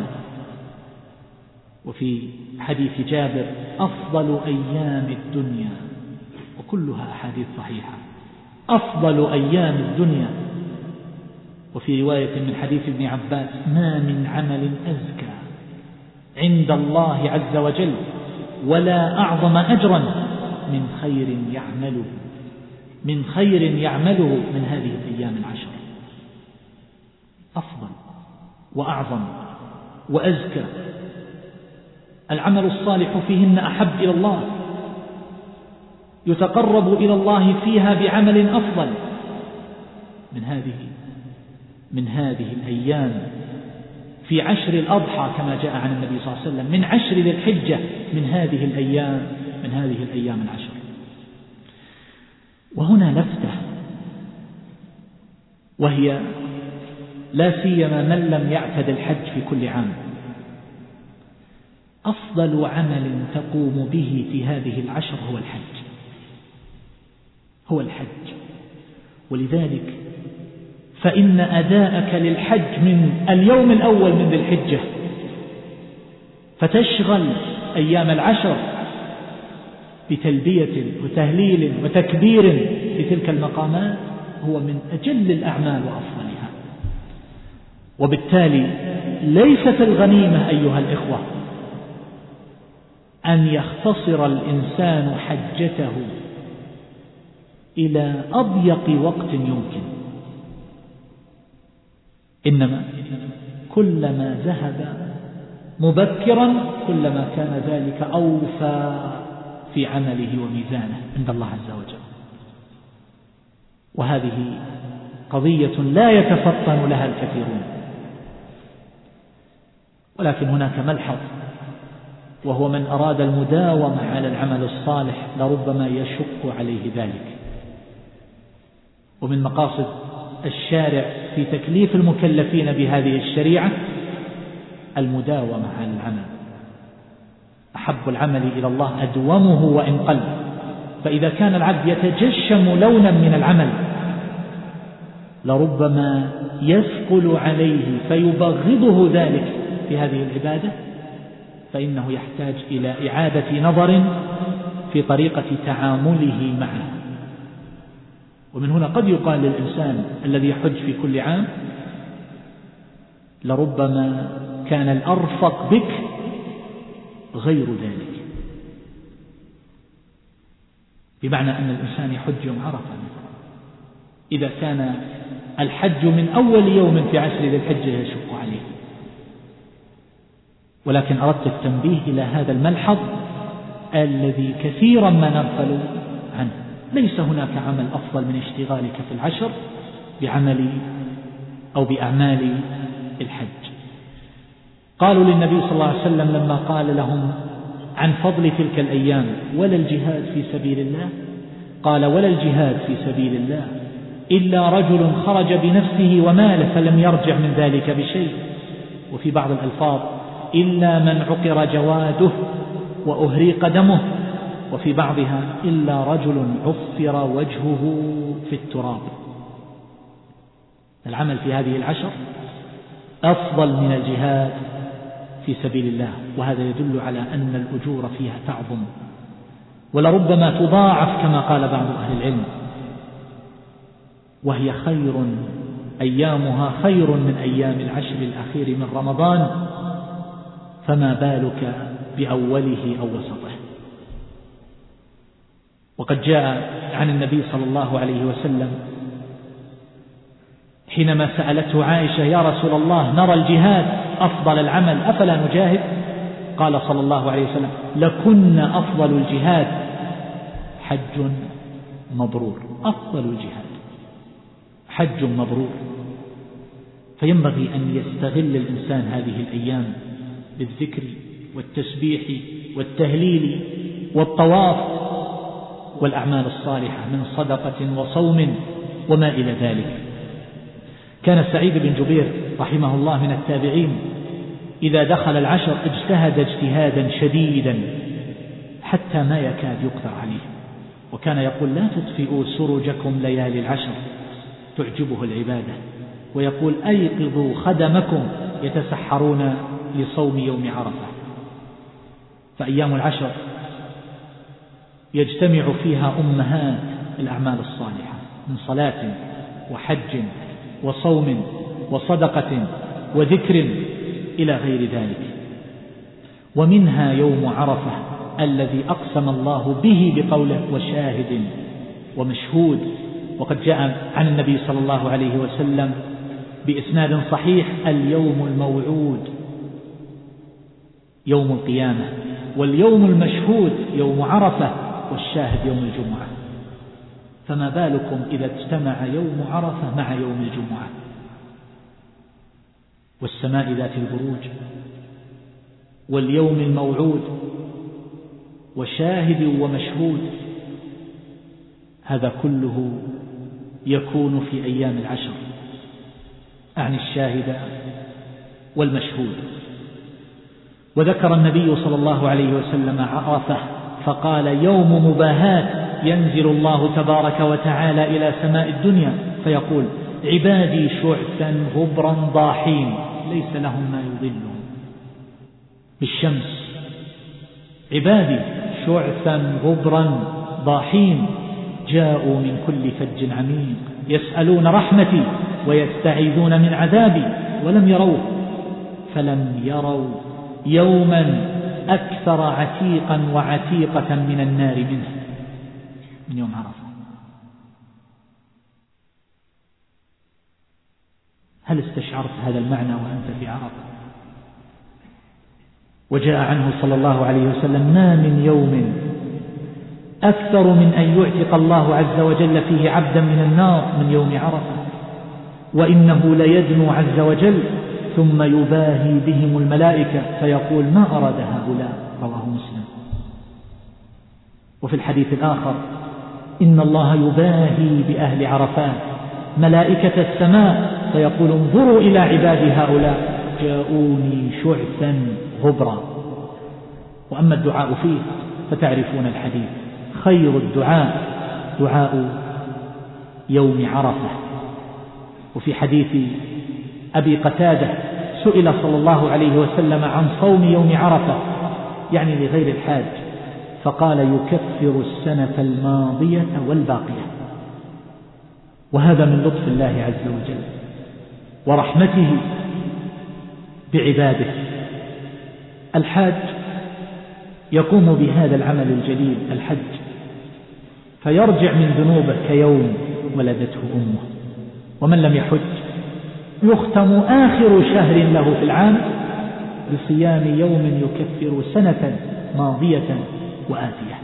وفي حديث جابر أفضل أيام الدنيا، وكلها أحاديث صحيحة، أفضل أيام الدنيا. وفي رواية من حديث ابن عباس ما من عمل أزكى عند الله عز وجل ولا أعظم أجرا من خير يعمله من خير يعمله من هذه الأيام العشر. أفضل وأعظم وأزكى، العمل الصالح فيهن أحب إلى الله، يتقرب إلى الله فيها بعمل أفضل من هذه من هذه الأيام في عشر الأضحى كما جاء عن النبي صلى الله عليه وسلم من عشر ذي الحجة من هذه الأيام من هذه الأيام العشر. وهنا لفتة، وهي لا سيما من لم يعتد الحج في كل عام، أفضل عمل تقوم به في هذه العشر هو الحج هو الحج ولذلك فإن أداءك للحج من اليوم الأول من ذي الحجة فتشغل أيام العشر بتلبية وتهليل وتكبير في تلك المقامات هو من أجل الأعمال وأفضلها. وبالتالي ليست الغنيمة أيها الإخوة أن يختصر الإنسان حجته إلى أضيق وقت يمكن، إنما كلما ذهب مبكرا كلما كان ذلك أوفى في عمله وميزانه عند الله عز وجل. وهذه قضية لا يتفطن لها الكثيرون. ولكن هناك ملحظ، وهو من أراد المداومة على العمل الصالح لربما يشق عليه ذلك. ومن مقاصد الشارع في تكليف المكلفين بهذه الشريعة المداومة على العمل. أحب العمل إلى الله أدومه وإن قل. فإذا كان العبد يتجشم لونا من العمل لربما يثقل عليه فيبغضه ذلك في هذه العبادة، فإنه يحتاج إلى إعادة نظر في طريقة تعامله معه. ومن هنا قد يقال للإنسان الذي يحج في كل عام لربما كان الأرفق بك غير ذلك، بمعنى أن الإنسان يحج يوم عرفة إذا كان الحج من أول يوم في عشر ذي الحجة يشق عليه. ولكن أردت التنبيه إلى هذا الملحظ الذي كثيرا ما نغفل عنه. ليس هناك عمل أفضل من اشتغالك في العشر بعمل أو بأعمال الحج. قالوا للنبي صلى الله عليه وسلم لما قال لهم عن فضل تلك الأيام: ولا الجهاد في سبيل الله؟ قال: ولا الجهاد في سبيل الله إلا رجل خرج بنفسه وماله فلم يرجع من ذلك بشيء. وفي بعض الألفاظ: إلا من عقر جواده وأهريق دمه. وفي بعضها: إلا رجل عفر وجهه في التراب. العمل في هذه العشر أفضل من الجهاد في سبيل الله، وهذا يدل على أن الأجور فيها تعظم ولربما تضاعف كما قال بعض أهل العلم، وهي خير، أيامها خير من أيام العشر الأخير من رمضان، فما بالك بأوله أو وسطه. وقد جاء عن النبي صلى الله عليه وسلم حينما سألته عائشة: يا رسول الله، نرى الجهاد أفضل العمل، أفلا نجاهد؟ قال صلى الله عليه وسلم: لكن أفضل الجهاد حج مبرور. أفضل الجهاد حج مبرور. فينبغي أن يستغل الإنسان هذه الأيام بالذكر والتسبيح والتهليل والطواف والأعمال الصالحة من صدقة وصوم وما إلى ذلك. كان سعيد بن جبير رحمه الله من التابعين إذا دخل العشر اجتهد اجتهادا شديدا حتى ما يكاد يقدر عليه، وكان يقول: لا تطفئوا سرجكم ليالي العشر، تعجبه العبادة. ويقول: أيقظوا خدمكم يتسحرون لصوم يوم عرفة. فأيام العشر يجتمع فيها أمهات الأعمال الصالحة من صلاة وحج وصوم وصدقة وذكر إلى غير ذلك. ومنها يوم عرفة الذي أقسم الله به بقوله: وشاهد ومشهود. وقد جاء عن النبي صلى الله عليه وسلم بإسناد صحيح: اليوم الموعود يوم القيامة، واليوم المشهود يوم عرفة، والشاهد يوم الجمعة. فما بالكم إذا اجتمع يوم عرفة مع يوم الجمعة؟ والسماء ذات البروج، واليوم الموعود، وشاهد ومشهود. هذا كله يكون في أيام العشر، أعني الشاهد والمشهود. وذكر النبي صلى الله عليه وسلم عرفة فقال: يوم مباهات، ينزل الله تبارك وتعالى إلى سماء الدنيا فيقول: عبادي شعثا غبرا ضاحين ليس لهم ما يضلهم بالشمس. عبادي شعثا غبرا ضاحين جاءوا من كل فج عميق يسألون رحمتي ويستعيذون من عذابي ولم يروه، فلم يروا يوما أكثر عتيقا وعتيقة من النار منه من يوم عرفة. هل استشعرت هذا المعنى وأنت في عرفة؟ وجاء عنه صلى الله عليه وسلم: ما من يوم أكثر من أن يعتق الله عز وجل فيه عبدا من النار من يوم عرفة، وإنه ليدنو عز وجل ثم يباهي بهم الملائكة فيقول: ما أراد هؤلاء. رواه مسلم. وفي الحديث الآخر: إن الله يباهي بأهل عرفات ملائكة السماء فيقول: انظروا إلى عبادي هؤلاء جاءوني شعثا غبرا. وأما الدعاء فيه فتعرفون الحديث: خير الدعاء دعاء يوم عرفة. وفي حديث أبي قتادة سئل صلى الله عليه وسلم عن صوم يوم عرفة يعني لغير الحاج، فقال: يكفر السنة الماضية والباقية. وهذا من لطف الله عز وجل ورحمته بعباده. الحاج يقوم بهذا العمل الجليل الحج فيرجع من ذنوبه كيوم ولدته أمه. ومن لم يحج يختم آخر شهر له في العام بصيام يوم يكفر سنة ماضية وآتية،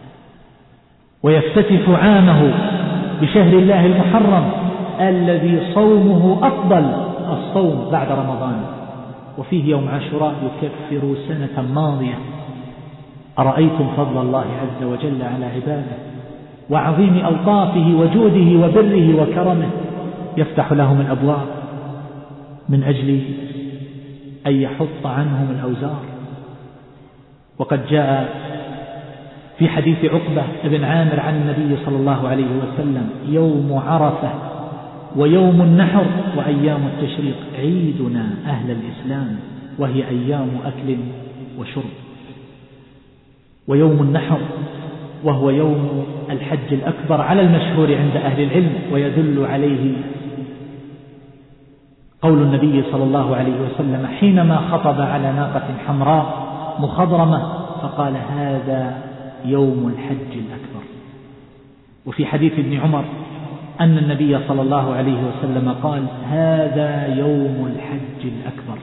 ويفتتح عامه بشهر الله المحرم الذي صومه أفضل الصوم بعد رمضان، وفيه يوم عاشوراء يكفر سنة ماضية. أرأيتم فضل الله عز وجل على عباده وعظيم ألطافه وجوده وبره وكرمه، يفتح لهم الأبواب من أجل أن يحط عنهم الأوزار. وقد جاء في حديث عقبة بن عامر عن النبي صلى الله عليه وسلم: يوم عرفة ويوم النحر وأيام التشريق عيدنا أهل الإسلام، وهي أيام أكل وشرب. ويوم النحر وهو يوم الحج الأكبر على المشهور عند أهل العلم، ويدل عليه قول النبي صلى الله عليه وسلم حينما خطب على ناقة حمراء مخضرمة فقال: هذا يوم الحج الأكبر. وفي حديث ابن عمر أن النبي صلى الله عليه وسلم قال: هذا يوم الحج الأكبر.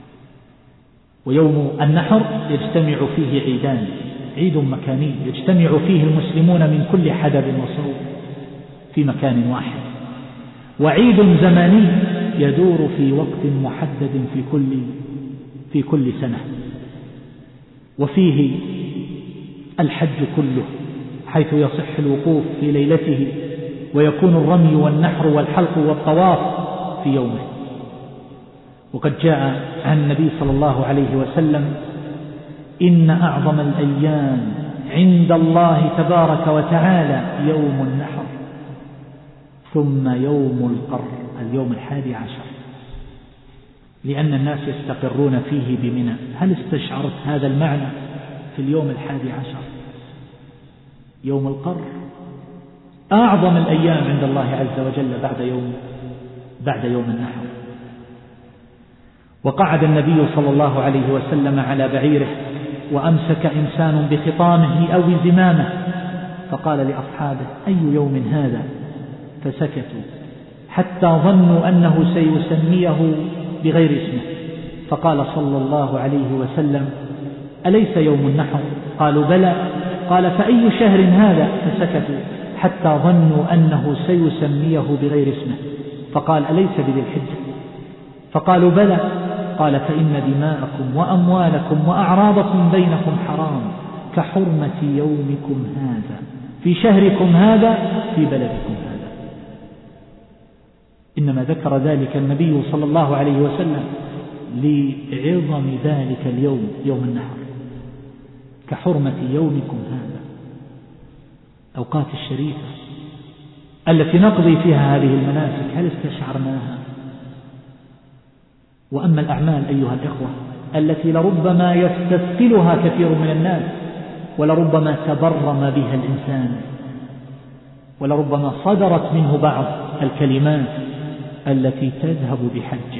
ويوم النحر يجتمع فيه عيدان: عيد مكاني يجتمع فيه المسلمون من كل حدب وصوب في مكان واحد، وعيد زماني يدور في وقت محدد في كل في كل سنة، وفيه الحج كله حيث يصح الوقوف في ليلته، ويكون الرمي والنحر والحلق والطواف في يومه. وقد جاء عن النبي صلى الله عليه وسلم: إن أعظم الأيام عند الله تبارك وتعالى يوم النحر ثم يوم القر اليوم الحادي عشر، لأن الناس يستقرون فيه بمنى. هل استشعرت هذا المعنى في اليوم الحادي عشر؟ يوم القر أعظم الأيام عند الله عز وجل بعد يوم بعد يوم النحر. وقعد النبي صلى الله عليه وسلم على بعيره وأمسك إنسان بخطامه أو زمامه فقال لأصحابه: أي يوم هذا؟ فسكتوا حتى ظنوا أنه سيسميه بغير اسمه، فقال صلى الله عليه وسلم: أليس يوم النحر؟ قالوا: بلى. قال: فأي شهر هذا؟ فسكتوا حتى ظنوا أنه سيسميه بغير اسمه، فقال: أليس بذي الحجة؟ فقالوا: بلى. قال: فإن دماءكم وأموالكم وأعراضكم بينكم حرام كحرمة يومكم هذا في شهركم هذا في بلدكم هذا. إنما ذكر ذلك النبي صلى الله عليه وسلم لعظم ذلك اليوم يوم النحر، كحرمة يومكم هذا. أوقات الشريفة التي نقضي فيها هذه المناسك هل استشعرناها؟ وأما الأعمال أيها الإخوة التي لربما يستثقلها كثير من الناس، ولربما تبرم بها الإنسان، ولربما صدرت منه بعض الكلمات التي تذهب بحجه،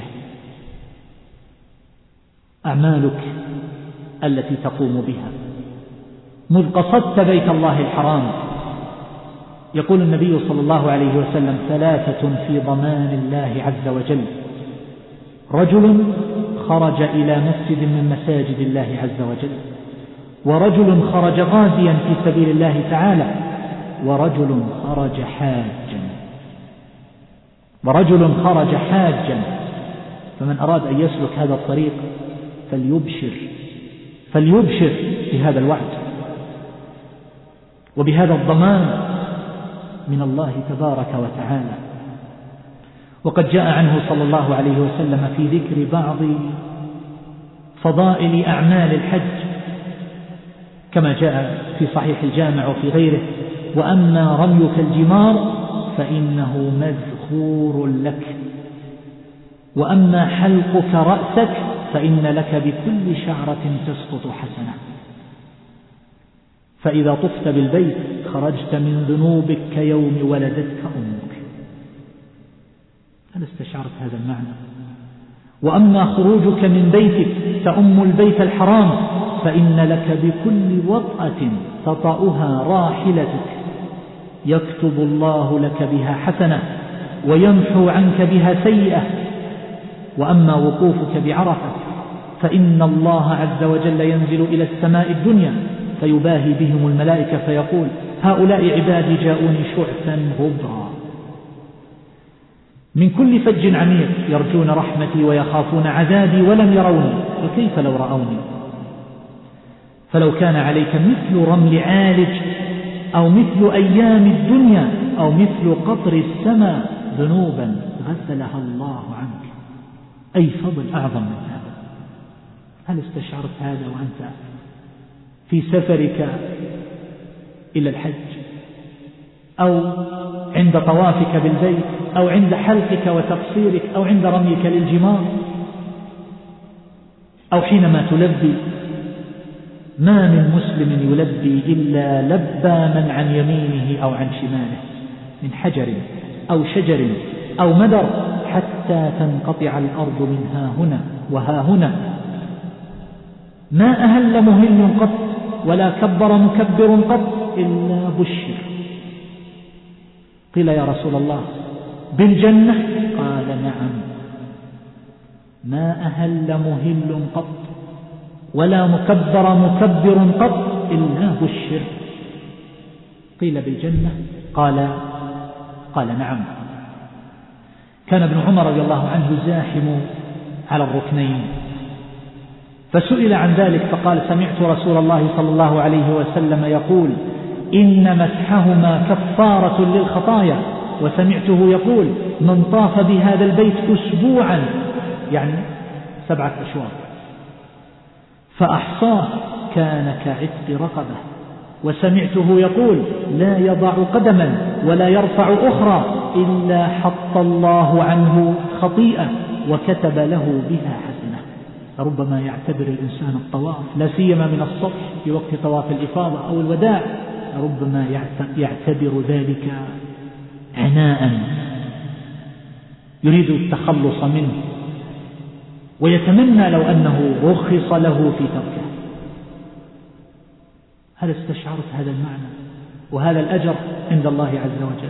أعمالك التي تقوم بها مذ قصدت بيت الله الحرام. يقول النبي صلى الله عليه وسلم: ثلاثة في ضمان الله عز وجل: رجل خرج إلى مسجد من مساجد الله عز وجل، ورجل خرج غازيا في سبيل الله تعالى، ورجل خرج حاجا ورجل خرج حاجا فمن أراد أن يسلك هذا الطريق فليبشر فليبشر بهذا الوعد وبهذا الضمان من الله تبارك وتعالى. وقد جاء عنه صلى الله عليه وسلم في ذكر بعض فضائل أعمال الحج كما جاء في صحيح الجامع وفي غيره: وأما رميك الجمار فإنه مذخور لك، وأما حلقك رأسك فإن لك بكل شعرة تسقط حسنة، فإذا طفت بالبيت خرجت من ذنوبك كيوم ولدتك أمك. هل استشعرت هذا المعنى؟ وأما خروجك من بيتك تأم البيت الحرام فإن لك بكل وطأة تطأها راحلتك يكتب الله لك بها حسنة ويمحو عنك بها سيئة. وأما وقوفك بعرفة فإن الله عز وجل ينزل إلى السماء الدنيا فيباهي بهم الملائكة فيقول: هؤلاء عبادي جاءوني شعثا غبرا من كل فج عميق يرجون رحمتي ويخافون عذابي ولم يروني، فكيف لو رأوني؟ فلو كان عليك مثل رمل عالج أو مثل أيام الدنيا أو مثل قطر السماء ذنوبا غسلها الله عنك، أي فضل أعظم من هذا. هل استشعرت هذا وأنت في سفرك إلى الحج أو عند طوافك بالبيت أو عند حلقك وتقصيرك أو عند رميك للجمار أو حينما تلبي؟ ما من مسلم يلبي إلا لبى من عن يمينه أو عن شماله من حجر أو شجر أو مدر حتى تنقطع الأرض من ها هنا وها هنا. ما أهل مهل قط ولا كبر مكبر قط إلا بشر. قيل: يا رسول الله بالجنة؟ قال: نعم. ما أهل مهل قط ولا مكبر مكبر قط إلا بشر. قيل: بالجنة؟ قال قال نعم. كان ابن عمر رضي الله عنه يزاحم على الركنين فسئل عن ذلك فقال: سمعت رسول الله صلى الله عليه وسلم يقول: إن مسحهما كفارة للخطايا، وسمعته يقول: من طاف بهذا البيت أسبوعا، يعني سبعة أشواط، فأحصاه كان كعتق رقبة. وسمعته يقول: لا يضع قدما ولا يرفع أخرى إلا حط الله عنه خطيئة وكتب له بها حسنة. ربما يعتبر الإنسان الطواف لا سيما من السطح في وقت طواف الإفاضة أو الوداع، ربما يعتبر ذلك عناء يريد التخلص منه ويتمنى لو أنه رخص له في تركه. هل استشعرت هذا المعنى وهذا الأجر عند الله عز وجل؟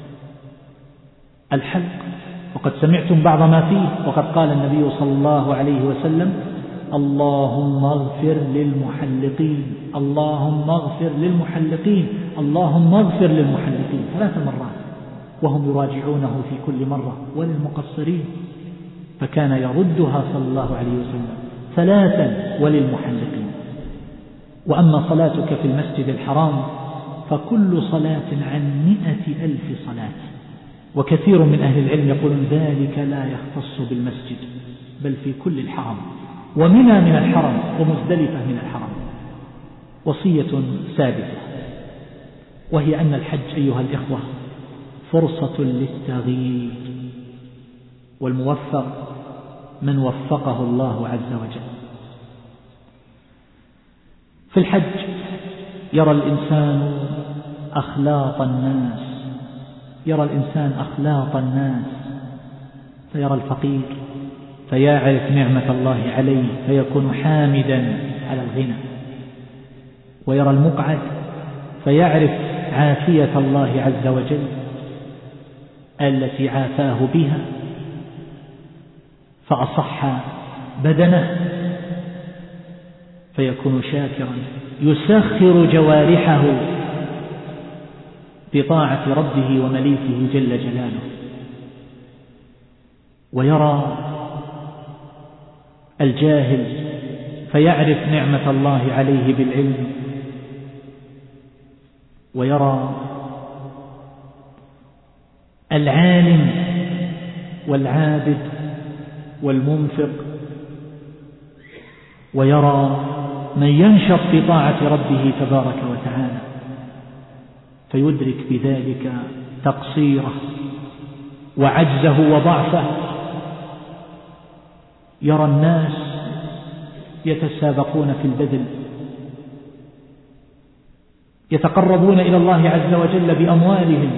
الحلق، وقد سمعتم بعض ما فيه، وقد قال النبي صلى الله عليه وسلم: اللهم اغفر للمحلقين، اللهم اغفر للمحلقين، اللهم اغفر للمحلقين ثلاث مرات، وهم يراجعونه في كل مرة، وللمقصرين، فكان يردها صلى الله عليه وسلم ثلاثا وللمحلقين. وأما صلاتك في المسجد الحرام فكل صلاة عن مئة ألف صلاة. وكثير من أهل العلم يقولون ذلك لا يختص بالمسجد بل في كل الحرم، ومنى من الحرم ومزدلفة من الحرم. وصية سادسة، وهي أن الحج أيها الإخوة فرصة للتغيير، والموفق من وفقه الله عز وجل. في الحج يرى الإنسان أخلاط الناس، يرى الإنسان أخلاط الناس، فيرى الفقير فيعرف نعمة الله عليه فيكون حامدا على الغنى، ويرى المقعد فيعرف عافية الله عز وجل التي عافاه بها فأصح بدنه فيكون شاكرا، يسخر جوارحه بطاعة ربه ومليكه جل جلاله. ويرى الجاهل فيعرف نعمة الله عليه بالعلم، ويرى العالم والعابد والمنفق، ويرى من ينشط في طاعة ربه تبارك وتعالى فيدرك بذلك تقصيره وعجزه وضعفه. يرى الناس يتسابقون في البذل، يتقربون إلى الله عز وجل بأموالهم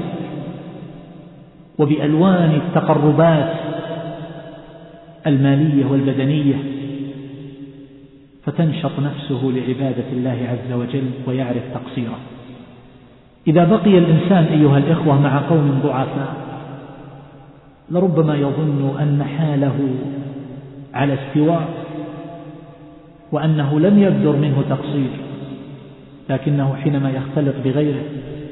وبألوان التقربات المالية والبدنية، فتنشط نفسه لعبادة الله عز وجل ويعرف تقصيره. إذا بقي الإنسان أيها الإخوة مع قوم ضعفاء لربما يظن أن حاله على استواء وأنه لم يبدر منه تقصير، لكنه حينما يختلط بغيره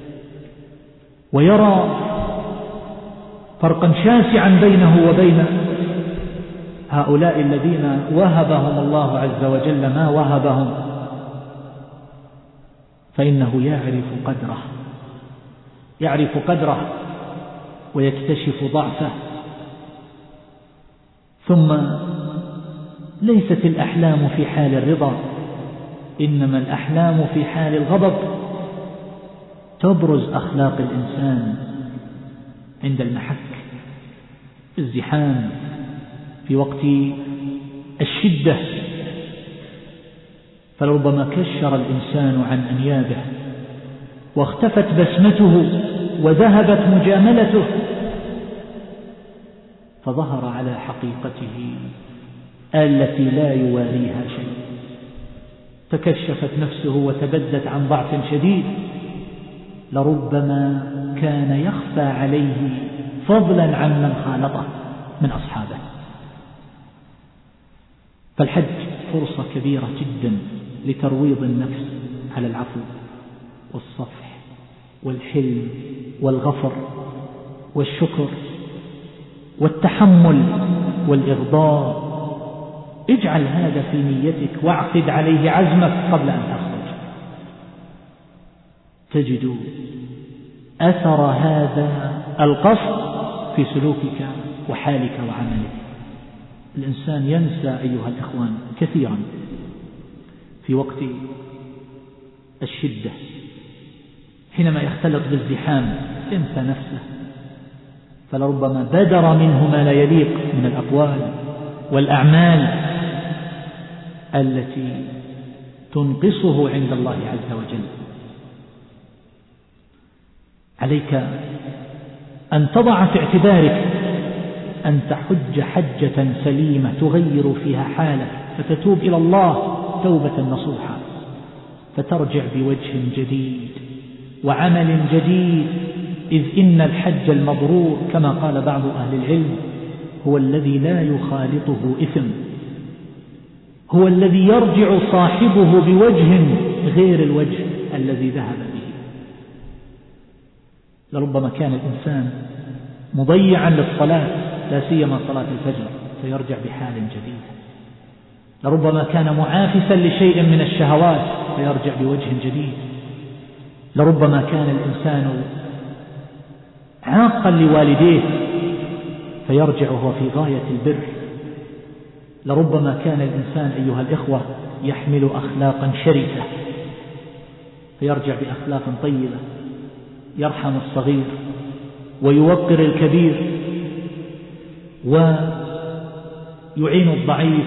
ويرى فرقا شاسعا بينه وبين هؤلاء الذين وهبهم الله عز وجل ما وهبهم، فإنه يعرف قدره يعرف قدره ويكتشف ضعفه. ثم ليست الأحلام في حال الرضا، إنما الأحلام في حال الغضب. تبرز أخلاق الإنسان عند المحك، في الزحام، في وقت الشدة، فلربما كشر الإنسان عن أنيابه واختفت بسمته وذهبت مجاملته، فظهر على حقيقته التي لا يواريها شيء. تكشفت نفسه وتبدت عن ضعف شديد، لربما كان يخفى عليه فضلا عن من خالطه من أصحابه. فالحج فرصة كبيرة جدا لترويض النفس على العفو والصفح والحلم والغفر والشكر والتحمل والإغضاء. اجعل هذا في نيتك واعقد عليه عزمك قبل أن تخرج، تجد أثر هذا القصد في سلوكك وحالك وعملك. الإنسان ينسى أيها الإخوان كثيرا في وقت الشدة، حينما يختلط بالزحام ينسى نفسه، فلربما بدر منه ما لا يليق من الأقوال والأعمال التي تنقصه عند الله عز وجل. عليك أن تضع في اعتبارك أن تحج حجة سليمة تغير فيها حالك، فتتوب إلى الله توبة نصوحة، فترجع بوجه جديد وعمل جديد. إذ إن الحج المبرور كما قال بعض أهل العلم هو الذي لا يخالطه إثم، هو الذي يرجع صاحبه بوجه غير الوجه الذي ذهب به. لربما كان الإنسان مضيعا للصلاة، لا سيما صلاة الفجر، فيرجع بحال جديد. لربما كان معافسا لشيء من الشهوات فيرجع بوجه جديد. لربما كان الإنسان عاقا لوالديه فيرجع وهو في غاية البر. لربما كان الإنسان أيها الإخوة يحمل أخلاقا شرسة فيرجع بأخلاق طيبة، يرحم الصغير ويوقر الكبير ويعين الضعيف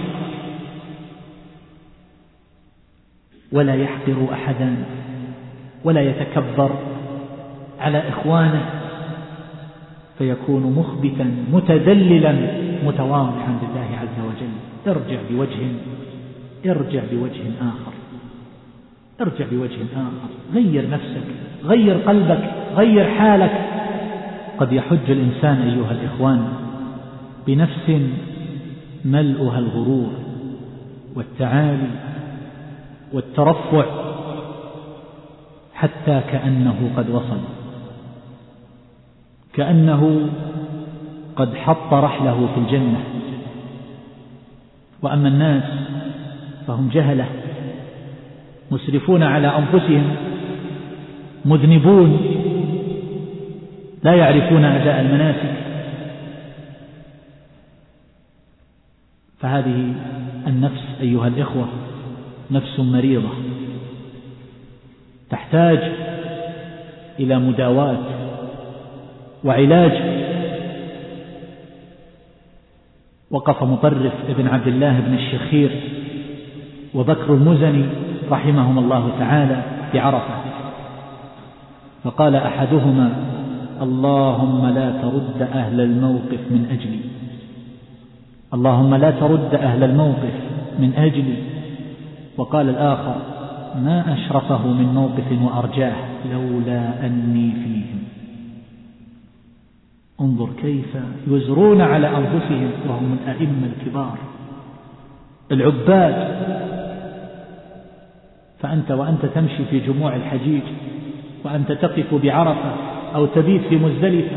ولا يحقر أحدا ولا يتكبر على إخوانه فيكون مخبتا متدللا متواضعا لله عز وجل. ارجع بوجه ارجع بوجه آخر ارجع بوجه آخر غير نفسك، غير قلبك، غير حالك. قد يحج الإنسان أيها الإخوان بنفس ملؤها الغرور والتعالي والترفع حتى كأنه قد وصل، كأنه قد حط رحله في الجنة. وأما الناس فهم جهلة مسرفون على أنفسهم مذنبون لا يعرفون أداء المناسك. فهذه النفس أيها الإخوة نفس مريضة تحتاج إلى مداواة وعلاج. وقف مطرف ابن عبد الله بن الشخير وبكر المزني رحمهم الله تعالى بعرفة، فقال أحدهما: اللهم لا ترد أهل الموقف من أجلي، اللهم لا ترد أهل الموقف من أجلي. وقال الآخر: ما أشرفه من موقف وأرجاه لولا أني فيهم. انظر كيف يزرون على أنفسهم وهم الأئمة الكبار العباد. فأنت وأنت تمشي في جموع الحجيج وأنت تقف بعرفة أو تبيت في مزدلفة،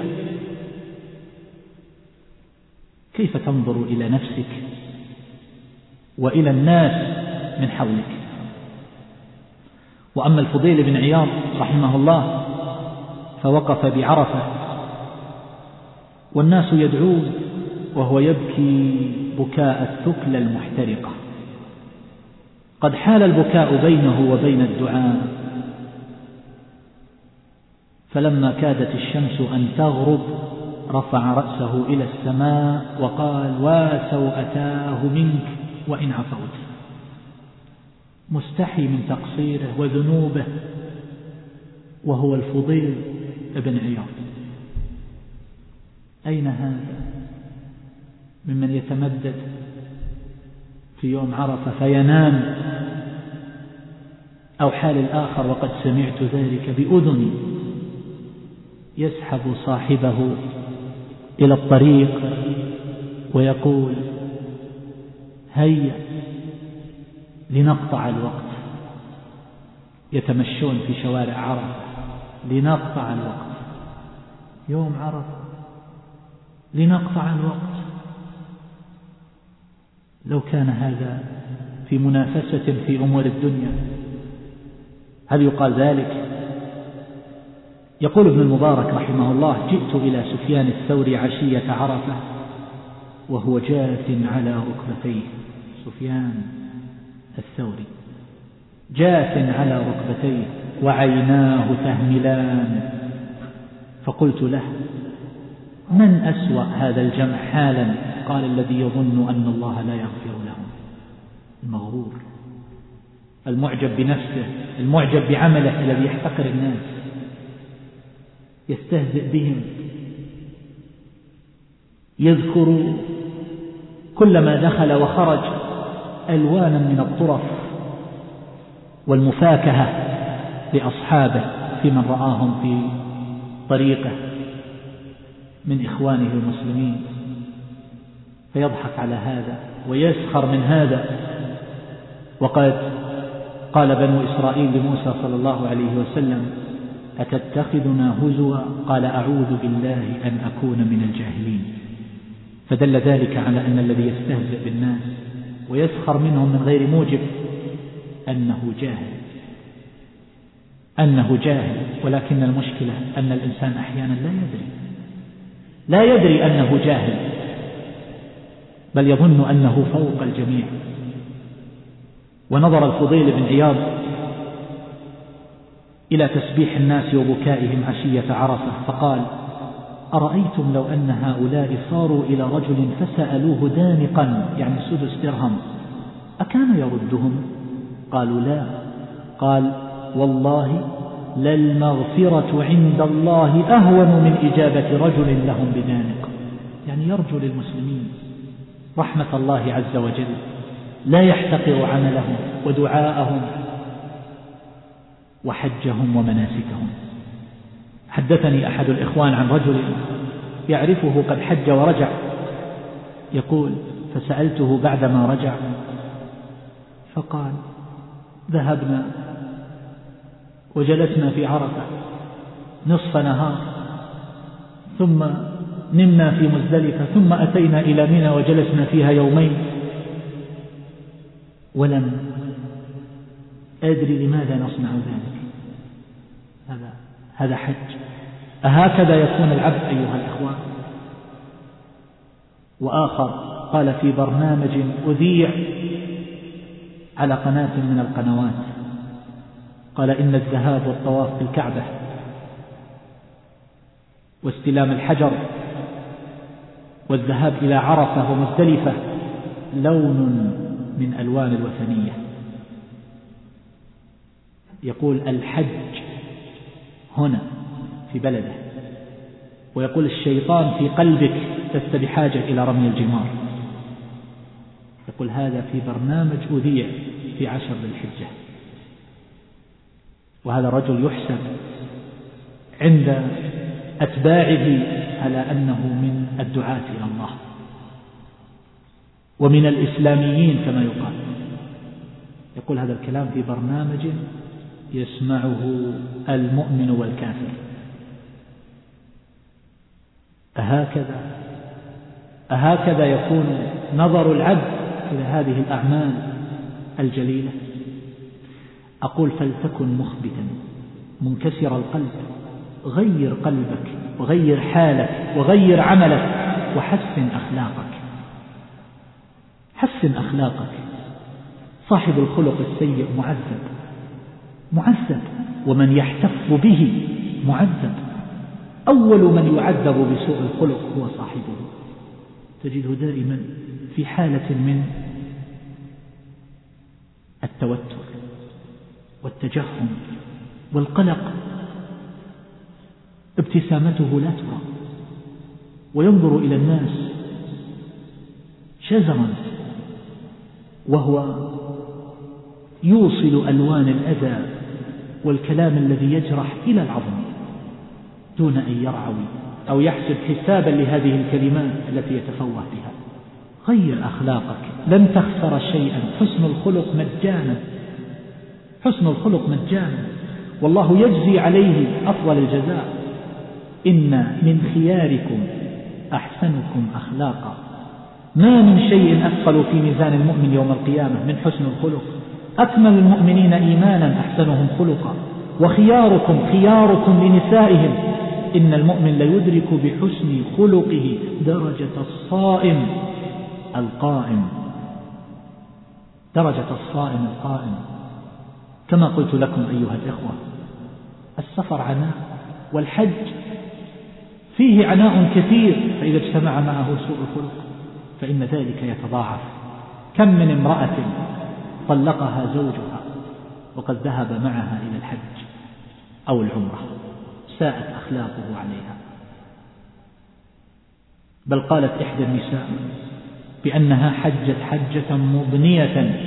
كيف تنظر إلى نفسك وإلى الناس من حولك؟ وأما الفضيل بن عياض رحمه الله فوقف بعرفة والناس يدعون وهو يبكي بكاء الثكلى المحترقة. قد حال البكاء بينه وبين الدعاء، فلما كادت الشمس أن تغرب رفع رأسه إلى السماء وقال: وسوءتاه منك وإن عفوت. مستحي من تقصيره وذنوبه وهو الفضيل ابن عياض. أين هذا ممن يتمدد في يوم عرفة فينام؟ أو حال الآخر وقد سمعت ذلك بأذني يسحب صاحبه إلى الطريق ويقول: هيا لنقطع الوقت. يتمشون في شوارع عرفة لنقطع الوقت، يوم عرفة لنقطع الوقت. لو كان هذا في منافسة في أمور الدنيا هل يقال ذلك؟ يقول ابن المبارك رحمه الله: جئت إلى سفيان الثوري عشية عرفة وهو جاث على ركبتيه. سفيان الثوري جاث على ركبتيه وعيناه تهملان، فقلت له: من أسوأ هذا الجمع حالا؟ قال: الذي يظن أن الله لا يغفر له. المغرور المعجب بنفسه المعجب بعمله الذي يحتقر الناس يستهزئ بهم، يذكر كلما دخل وخرج ألوانا من الطرف والمفاكهة لأصحابه في من رآهم في طريقه من إخوانه المسلمين، فيضحك على هذا ويسخر من هذا. وقد قال بنو إسرائيل لموسى صلى الله عليه وسلم: أتتخذنا هزوا؟ قال: أعوذ بالله أن أكون من الجاهلين. فدل ذلك على أن الذي يستهزئ بالناس ويسخر منهم من غير موجب أنه جاهل أنه جاهل ولكن المشكلة أن الإنسان أحيانا لا يدري لا يدري أنه جاهل، بل يظن أنه فوق الجميع. ونظر الفضيل بن عياض إلى تسبيح الناس وبكائهم عشية عرفة فقال: أرأيتم لو أن هؤلاء صاروا إلى رجل فسألوه دانقا يعني سدس درهم أكان يردهم؟ قالوا لا. قال والله للمغفرة عند الله أهون من إجابة رجل لهم بدانق، يعني يرجو للمسلمين رحمة الله عز وجل، لا يحتقر عملهم ودعاءهم وحجهم ومناسكهم. حدثني أحد الإخوان عن رجل يعرفه قد حج ورجع، يقول فسألته بعدما رجع فقال ذهبنا وجلسنا في عرفة نصف نهار ثم نمنا في مزدلفة ثم أتينا إلى منى وجلسنا فيها يومين ولم أدري لماذا نصنع ذلك. هذا هذا حج. أهكذا يكون العبد أيها الإخوان؟ وآخر قال في برنامج أذيع على قناة من القنوات قال إن الذهاب والطواف بالكعبة واستلام الحجر والذهاب إلى عرفة ومزدلفة لون من ألوان الوثنية. يقول الحج هنا في بلده، ويقول الشيطان في قلبك لست بحاجة إلى رمي الجمار. يقول هذا في برنامج أذيع في عشر ذي الحجة، وهذا رجل يحسب عند أتباعه على أنه من الدعاة إلى الله ومن الإسلاميين كما يقال. يقول هذا الكلام في برنامج يسمعه المؤمن والكافر. أهكذا أهكذا يكون نظر العبد إلى هذه الأعمال الجليلة؟ أقول فلتكن مخبتا منكسر القلب، غير قلبك وغير حالك وغير عملك وحسن أخلاقك. حسن أخلاقك. صاحب الخلق السيء معذب معذب ومن يحتف به معذب. أول من يعذب بسوء الخلق هو صاحبه. تجده دائما في حالة من التوتر والتجهم والقلق، ابتسامته لا ترى، وينظر إلى الناس شزرا، وهو يوصل ألوان الأذى والكلام الذي يجرح إلى العظم دون أن يرعوي أو يحسب حسابا لهذه الكلمات التي يتفوه بها. غير أخلاقك لن تخسر شيئا. حسن الخلق مجانا، حسن الخلق مجانا، والله يجزي عليه أفضل الجزاء. إن من خياركم أحسنكم أخلاقا. ما من شيء أثقل في ميزان المؤمن يوم القيامة من حسن الخلق. أكمل المؤمنين إيمانا أحسنهم خلقا، وخياركم خياركم لنسائهم. إن المؤمن ليدرك بحسن خلقه درجة الصائم القائم، درجة الصائم القائم. كما قلت لكم أيها الإخوة، السفر عناء، والحج فيه عناء كثير، فإذا اجتمع معه سوء الخلق فإن ذلك يتضاعف. كم من امرأة طلقها زوجها وقد ذهب معها إلى الحج أو العمرة، ساءت أخلاقه عليها. بل قالت إحدى النساء بأنها حجت حجة مضنية،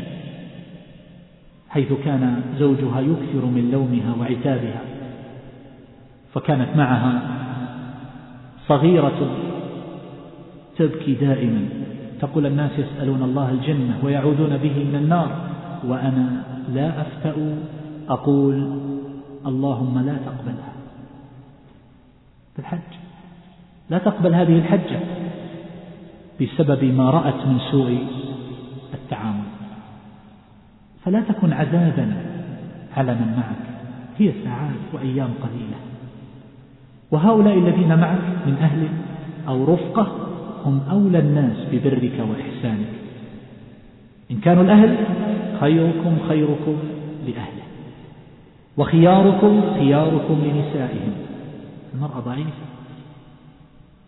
حيث كان زوجها يكثر من لومها وعتابها، فكانت معها صغيرة تبكي دائما، تقول الناس يسألون الله الجنة ويعوذون به من النار، وأنا لا أفتأ أقول اللهم لا تقبلها بالحج، لا تقبل هذه الحجة بسبب ما رأت من سوء التعامل. فلا تكن عذابا على من معك، هي ساعات وأيام قليلة. وهؤلاء الذين معك من أهل أو رفقة هم أولى الناس ببرك وإحسانك. إن كانوا الأهل خيركم خيركم لأهله، وخياركم خياركم لنسائهم. المرأة ضعيفة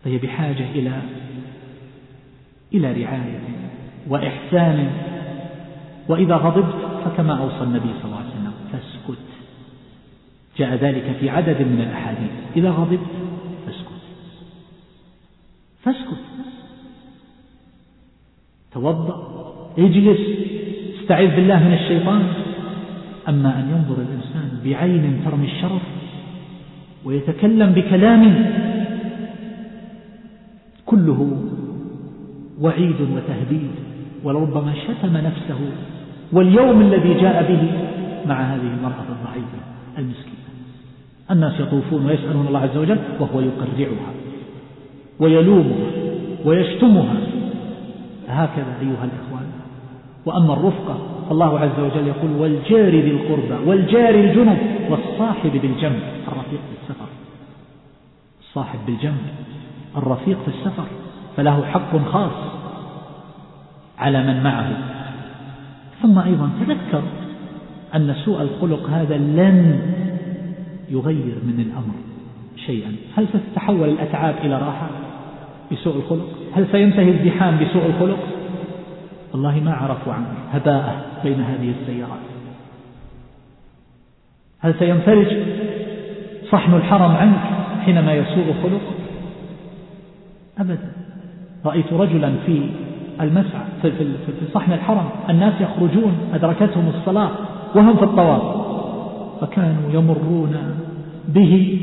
فهي بحاجة إلى إلى رعاية وإحسان. وإذا غضبت فكما أوصى النبي صلى الله عليه وسلم فاسكت، جاء ذلك في عدد من الأحاديث، إذا غضبت فاسكت فاسكت توضأ، اجلس، استعذ بالله من الشيطان. أما أن ينظر الإنسان بعين ترمي الشرف ويتكلم بكلام كله وعيد وتهديد، ولربما شتم نفسه واليوم الذي جاء به مع هذه المرأة الضعيفة المسكينة. الناس يطوفون ويسألون الله عز وجل وهو يقرعها ويلومها ويشتمها. هكذا أيها الإخوان. وأما الرفقة فالله عز وجل يقول والجار ذي القربى والجار الجنب والصاحب بالجنب. الرفيق في السفر، الصاحب بالجنب، الرفيق في السفر، فله حق خاص على من معه. ثم أيضا تذكر أن سوء الخلق هذا لن يغير من الأمر شيئا. هل ستتحول الأتعاب إلى راحة بسوء الخلق؟ هل سينتهي الزحام بسوء الخلق؟ والله ما عرفوا عنه هباء بين هذه السيارات. هل سينفرج صحن الحرم عنك حينما يسوء خلقك؟ أبدا. رأيت رجلا في المسعى في, في, في صحن الحرم، الناس يخرجون أدركتهم الصلاة وهم في الطواف، فكانوا يمرون به،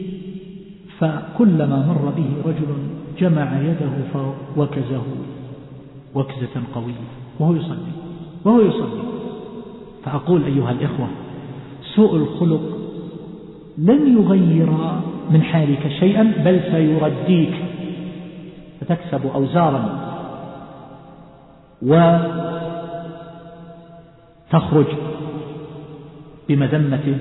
فكلما مر به رجل جمع يده فوكزه وكزة قوية وهو يصلي وهو يصلي. فأقول أيها الإخوة، سوء الخلق لن يغير من حالك شيئا، بل سيرديك، فتكسب أوزارا وتخرج بمذمة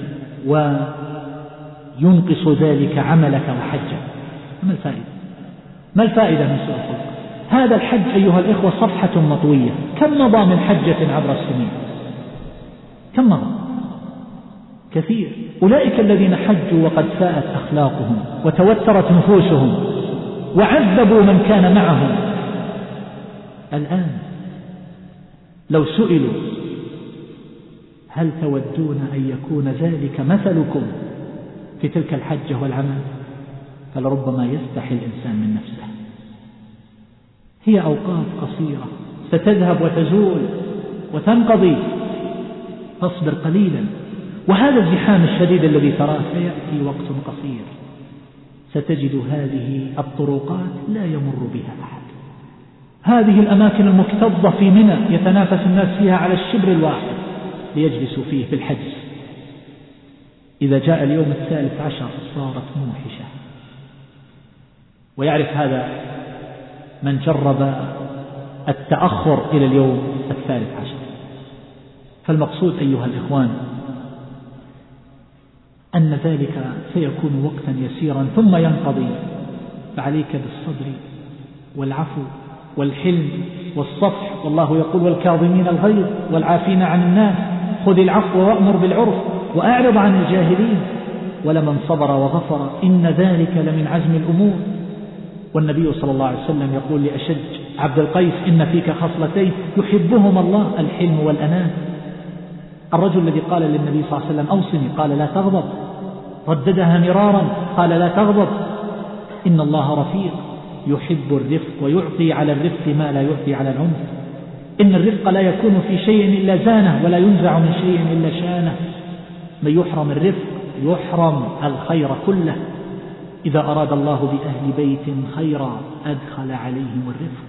وينقص ذلك عملك وحجك. ما الفائدة؟ ما الفائدة من سوء الخلق؟ هذا الحج أيها الإخوة صفحة مطوية. كم مضى من حجة عبر السنين؟ كم مضى؟ كثير. أولئك الذين حجوا وقد ساءت أخلاقهم وتوترت نفوسهم وعذبوا من كان معهم، الآن لو سئلوا هل تودون أن يكون ذلك مثلكم في تلك الحجة والعمل، فلربما يستحي الإنسان من نفسه. هي أوقات قصيرة ستذهب وتزول وتنقضي، فاصبر قليلا. وهذا الزحام الشديد الذي تراه سيأتي وقت قصير ستجد هذه الطرقات لا يمر بها أحد، هذه الأماكن المكتظة في منى يتنافس الناس فيها على الشبر الواحد ليجلسوا فيه في الحجز. إذا جاء اليوم الثالث عشر صارت موحشة، ويعرف هذا من جرب التأخر إلى اليوم الثالث عشر. فالمقصود أيها الإخوان أن ذلك سيكون وقتا يسيرا ثم ينقضي، فعليك بالصبر والعفو والحلم والصفح. والله يقول والكاظمين الغيظ والعافين عن الناس، خذ العفو وأمر بالعرف وأعرض عن الجاهلين، ولمن صبر وغفر إن ذلك لمن عزم الأمور. والنبي صلى الله عليه وسلم يقول لأشج عبد القيس إن فيك خصلتين يحبهما الله، الحلم والأنات. الرجل الذي قال للنبي صلى الله عليه وسلم أوصني قال لا تغضب، رددها مرارا قال لا تغضب، إن الله رفيق يحب الرفق ويعطي على الرفق ما لا يعطي على العنف. إن الرفق لا يكون في شيء إلا زانه، ولا ينزع من شيء إلا شانه. من يحرم الرفق يحرم الخير كله. إذا أراد الله بأهل بيت خيرا أدخل عليهم الرفق.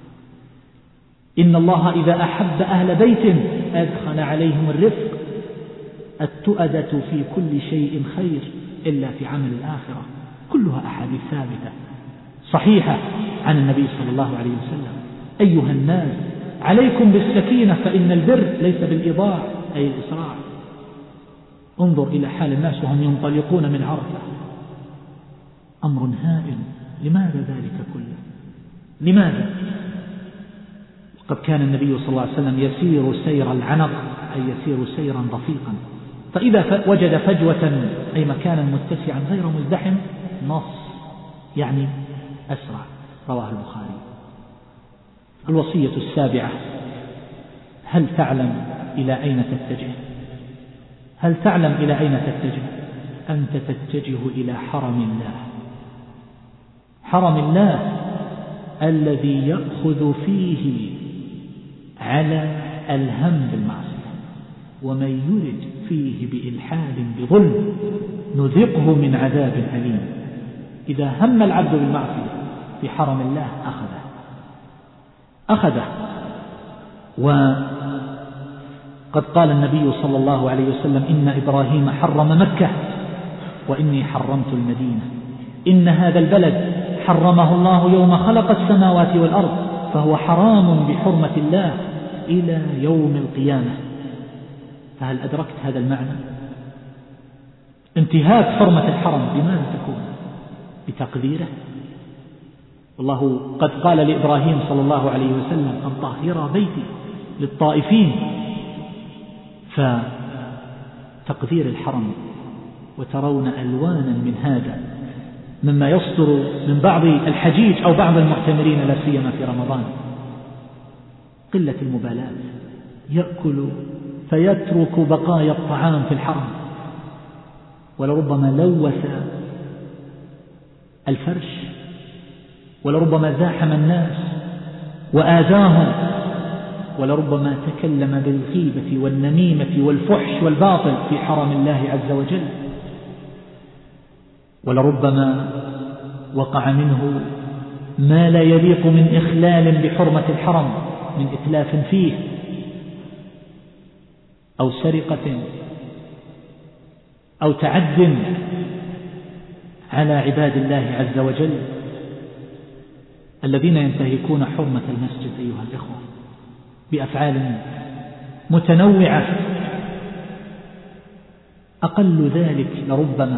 إن الله إذا أحب أهل بيت أدخل عليهم الرفق. التؤدة في كل شيء خير إلا في عمل الآخرة. كلها أحاديث ثابتة صحيحة عن النبي صلى الله عليه وسلم. أيها الناس عليكم بالسكينة، فإن البر ليس بالإضاع أي الإسراع. انظر إلى حال الناس وهم ينطلقون من عرفة، أمر هائل. لماذا ذلك كله؟ لماذا؟ قد كان النبي صلى الله عليه وسلم يسير سير العنق، أي يسير سيرا رفيقا، فإذا وجد فجوة أي مكانا متسعا غير مزدحم نص، يعني أسرع. رواه البخاري. الوصية السابعة: هل تعلم إلى أين تتجه؟ هل تعلم إلى أين تتجه؟ أنت تتجه إلى حرم الله، حرم الله الذي يأخذ فيه على الهم بالمعصية، ومن يرد فيه بإلحاد بظلم نذقه من عذاب أليم. إذا هم العبد بالمعصية في حرم الله أخذه أخذه وقد قال النبي صلى الله عليه وسلم: إن إبراهيم حرم مكة وإني حرمت المدينة. إن هذا البلد حرمه الله يوم خلق السماوات والأرض، فهو حرام بحرمة الله إلى يوم القيامة. فهل أدركت هذا المعنى؟ انتهاك حرمة الحرم بماذا تكون؟ بتقديره. والله قد قال لإبراهيم صلى الله عليه وسلم: أن طهر بيتي للطائفين. فتقدير الحرم، وترون ألوانا من هذا مما يصدر من بعض الحجيج أو بعض المعتمرين لا سيما في رمضان، قلة المبالاة، يأكل فيترك بقايا الطعام في الحرم، ولربما لوث الفرش، ولربما زاحم الناس وآذاهم، ولربما تكلم بالغيبة والنميمة والفحش والباطل في حرم الله عز وجل، ولربما وقع منه ما لا يليق من إخلال بحرمة الحرم من إتلاف فيه أو سرقة أو تعد على عباد الله عز وجل الذين ينتهكون حرمة المسجد أيها الإخوة بأفعال متنوعة. أقل ذلك لربما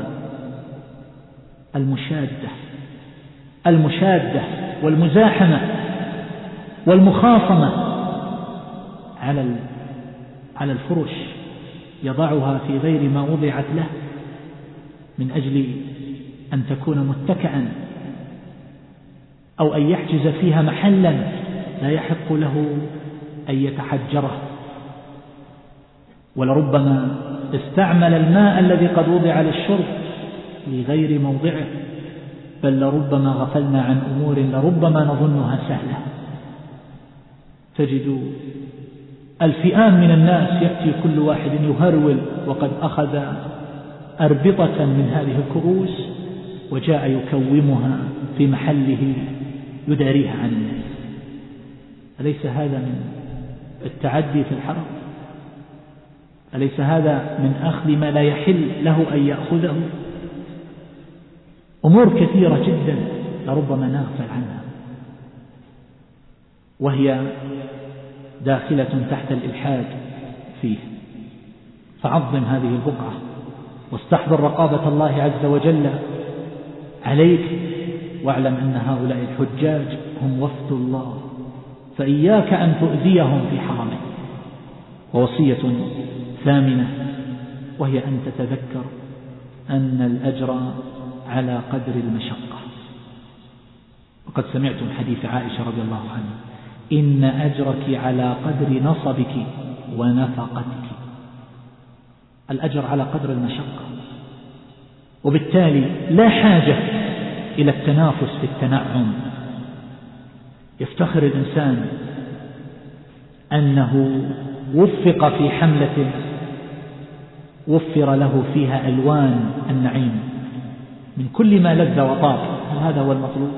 المشادة المشادة والمزاحمة والمخاصمة على على الفرش، يضعها في غير ما وضعت له من أجل أن تكون متكئا، أو أن يحجز فيها محلا لا يحق له أن يتحجره. ولربما استعمل الماء الذي قد وضع للشرب لغير موضعه، بل لربما غفلنا عن أمور لربما نظنها سهلة. تجد الفئام من الناس يأتي كل واحد يهرول وقد أخذ أربطة من هذه الكؤوس وجاء يكومها في محله يداريها عن الناس. أليس هذا من التعدي في الحرم؟ أليس هذا من أخذ ما لا يحل له أن يأخذه؟ أمور كثيرة جدا لربما نغفل عنها، وهي داخلة تحت الإلحاد فيه. فعظم هذه البقعة واستحضر رقابة الله عز وجل عليك، واعلم أن هؤلاء الحجاج هم وفد الله، فإياك أن تؤذيهم في حرمه. ووصية ثامنة وهي أن تتذكر أن الأجر على قدر المشقة. وقد سمعتم حديث عائشة رضي الله عنها: إن أجرك على قدر نصبك ونفقتك. الأجر على قدر المشقة، وبالتالي لا حاجة إلى التنافس في التنعم. يفتخر الإنسان أنه وفق في حملة وفر له فيها ألوان النعيم من كل ما لذ وطاب. هذا هو المطلوب.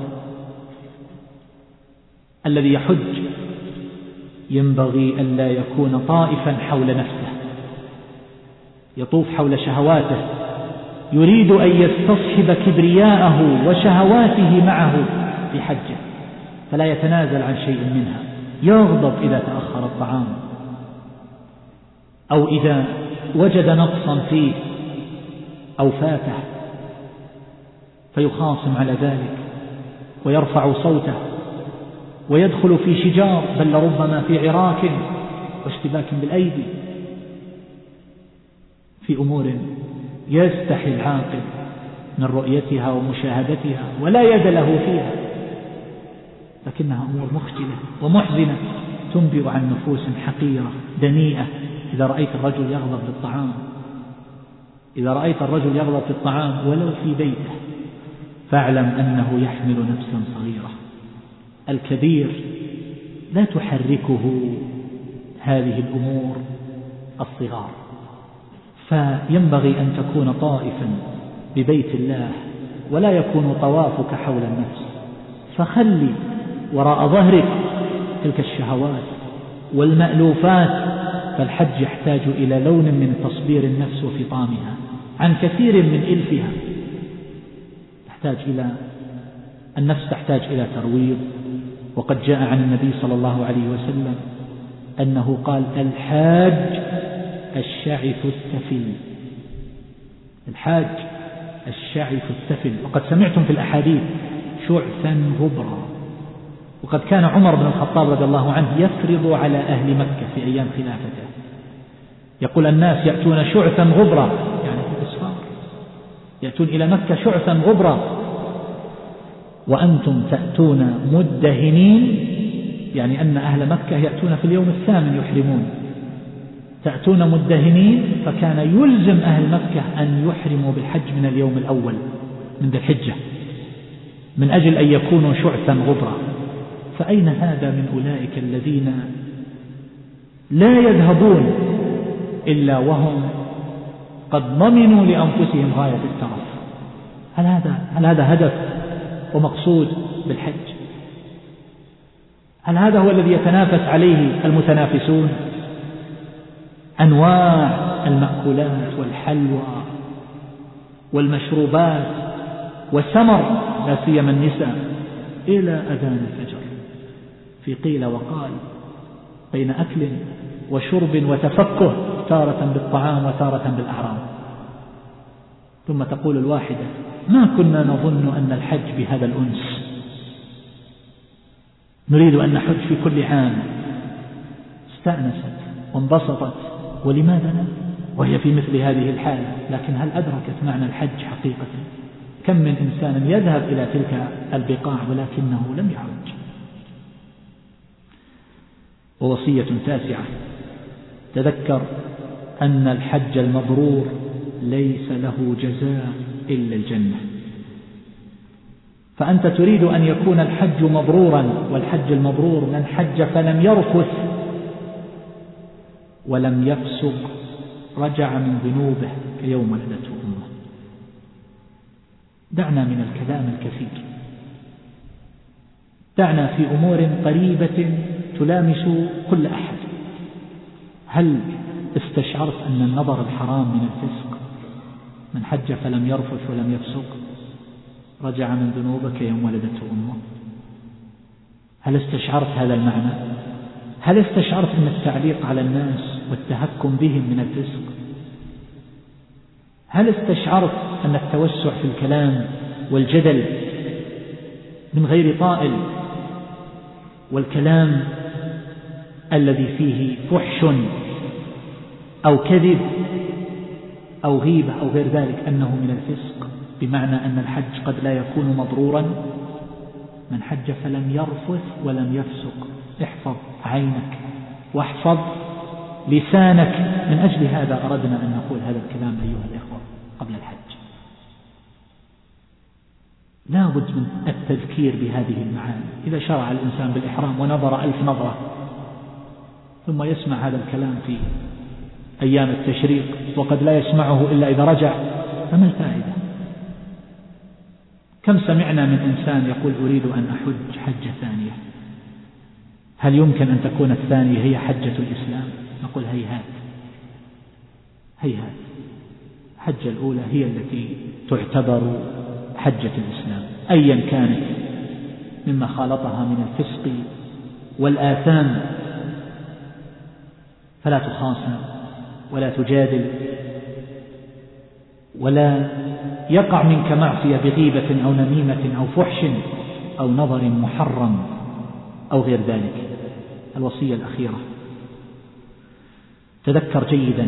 الذي يحج ينبغي أن لا يكون طائفا حول نفسه يطوف حول شهواته، يريد أن يستصحب كبرياءه وشهواته معه في حجه، فلا يتنازل عن شيء منها. يغضب إذا تأخر الطعام أو إذا وجد نقصا فيه أو فاته، فيخاصم على ذلك ويرفع صوته ويدخل في شجار، بل ربما في عراك واشتباك بالأيدي، في أمور يستحي العاقل من رؤيتها ومشاهدتها ولا يد له فيها. لكنها أمور مخجلة ومحزنة تنبئ عن نفوس حقيرة دنيئة. إذا رأيت الرجل يغضب للطعام إذا رأيت الرجل يغضب في الطعام ولو في بيته فاعلم أنه يحمل نفسا صغيرة. الكبير لا تحركه هذه الأمور الصغار، فينبغي أن تكون طائفا ببيت الله ولا يكون طوافك حول النفس، فخلي وراء ظهرك تلك الشهوات والمألوفات. فالحج يحتاج إلى لون من تصبير النفس وفطامها عن كثير من إلفها. تحتاج إلى النفس تحتاج إلى ترويض. وقد جاء عن النبي صلى الله عليه وسلم أنه قال: الحاج الشعث التفل. الحاج الشعث التفل. وقد سمعتم في الأحاديث شعثا غبرا. وقد كان عمر بن الخطاب رضي الله عنه يفرض على أهل مكة في أيام خلافته، يقول: الناس يأتون شعثا غبرا، يعني في الإسفار، يأتون إلى مكة شعثا غبرا، وأنتم تأتون مدهنين، يعني أن أهل مكة يأتون في اليوم الثامن يحرمون، تأتون مدهنين. فكان يلزم أهل مكة أن يحرموا بالحج من اليوم الأول من ذي الحجة من أجل أن يكونوا شعثا غبرا. فأين هذا من أولئك الذين لا يذهبون إلا وهم قد ضمنوا لأنفسهم غاية الترف؟ هل هذا هل هذا هدف ومقصود بالحج؟ هل هذا هو الذي يتنافس عليه المتنافسون؟ أنواع المأكولات والحلوى والمشروبات والسمر، لا سيما النساء، إلى أذان الفجر، في قيل وقال، بين أكل وشرب وتفكه، تارة بالطعام وتارة بالأعراض. ثم تقول الواحدة: ما كنا نظن أن الحج بهذا الأنس، نريد أن نحج في كل عام. استأنست وانبسطت، ولماذا لا؟ وهي في مثل هذه الحالة. لكن هل أدركت معنى الحج حقيقة؟ كم من إنسان يذهب إلى تلك البقاع ولكنه لم يحج. ووصية تاسعة: تذكر أن الحج المبرور ليس له جزاء إلا الجنة. فأنت تريد أن يكون الحج مبرورا، والحج المبرور من حج فلم يرفث ولم يفسق رجع من ذنوبه كيوم ولدته أمه. دعنا من الكلام الكثير، دعنا في أمور قريبة تلامس كل أحد. هل استشعرت أن النظر الحرام من الفسق؟ من حج فلم يرفث ولم يفسق رجع من ذنوبك يوم ولدته أمه. هل استشعرت هذا المعنى؟ هل استشعرت أن التعليق على الناس والتهكم بهم من الفسق؟ هل استشعرت أن التوسع في الكلام والجدل من غير طائل، والكلام الذي فيه فحش أو كذب أو غيبة أو غير ذلك أنه من الفسق؟ بمعنى أن الحج قد لا يكون مبرورا. من حج فلم يرفث ولم يفسق. احفظ عينك واحفظ لسانك. من أجل هذا أردنا أن نقول هذا الكلام أيها الإخوة قبل الحج. لا بد من التذكير بهذه المعاني. إذا شرع الإنسان بالإحرام ونظر ألف نظرة ثم يسمع هذا الكلام في أيام التشريق وقد لا يسمعه إلا إذا رجع، فما الفائدة؟ كم سمعنا من إنسان يقول أريد أن أحج حجة ثانية، هل يمكن أن تكون الثانية هي حجة الإسلام؟ نقول هيهات هيهات. الحجة الأولى هي التي تعتبر حجة الإسلام أيا كانت مما خالطها من الفسق والآثام، فلا تخاصم ولا تجادل ولا يقع منك معصية بغيبة أو نميمة أو فحش أو نظر محرم أو غير ذلك. الوصية الأخيرة: تذكر جيدا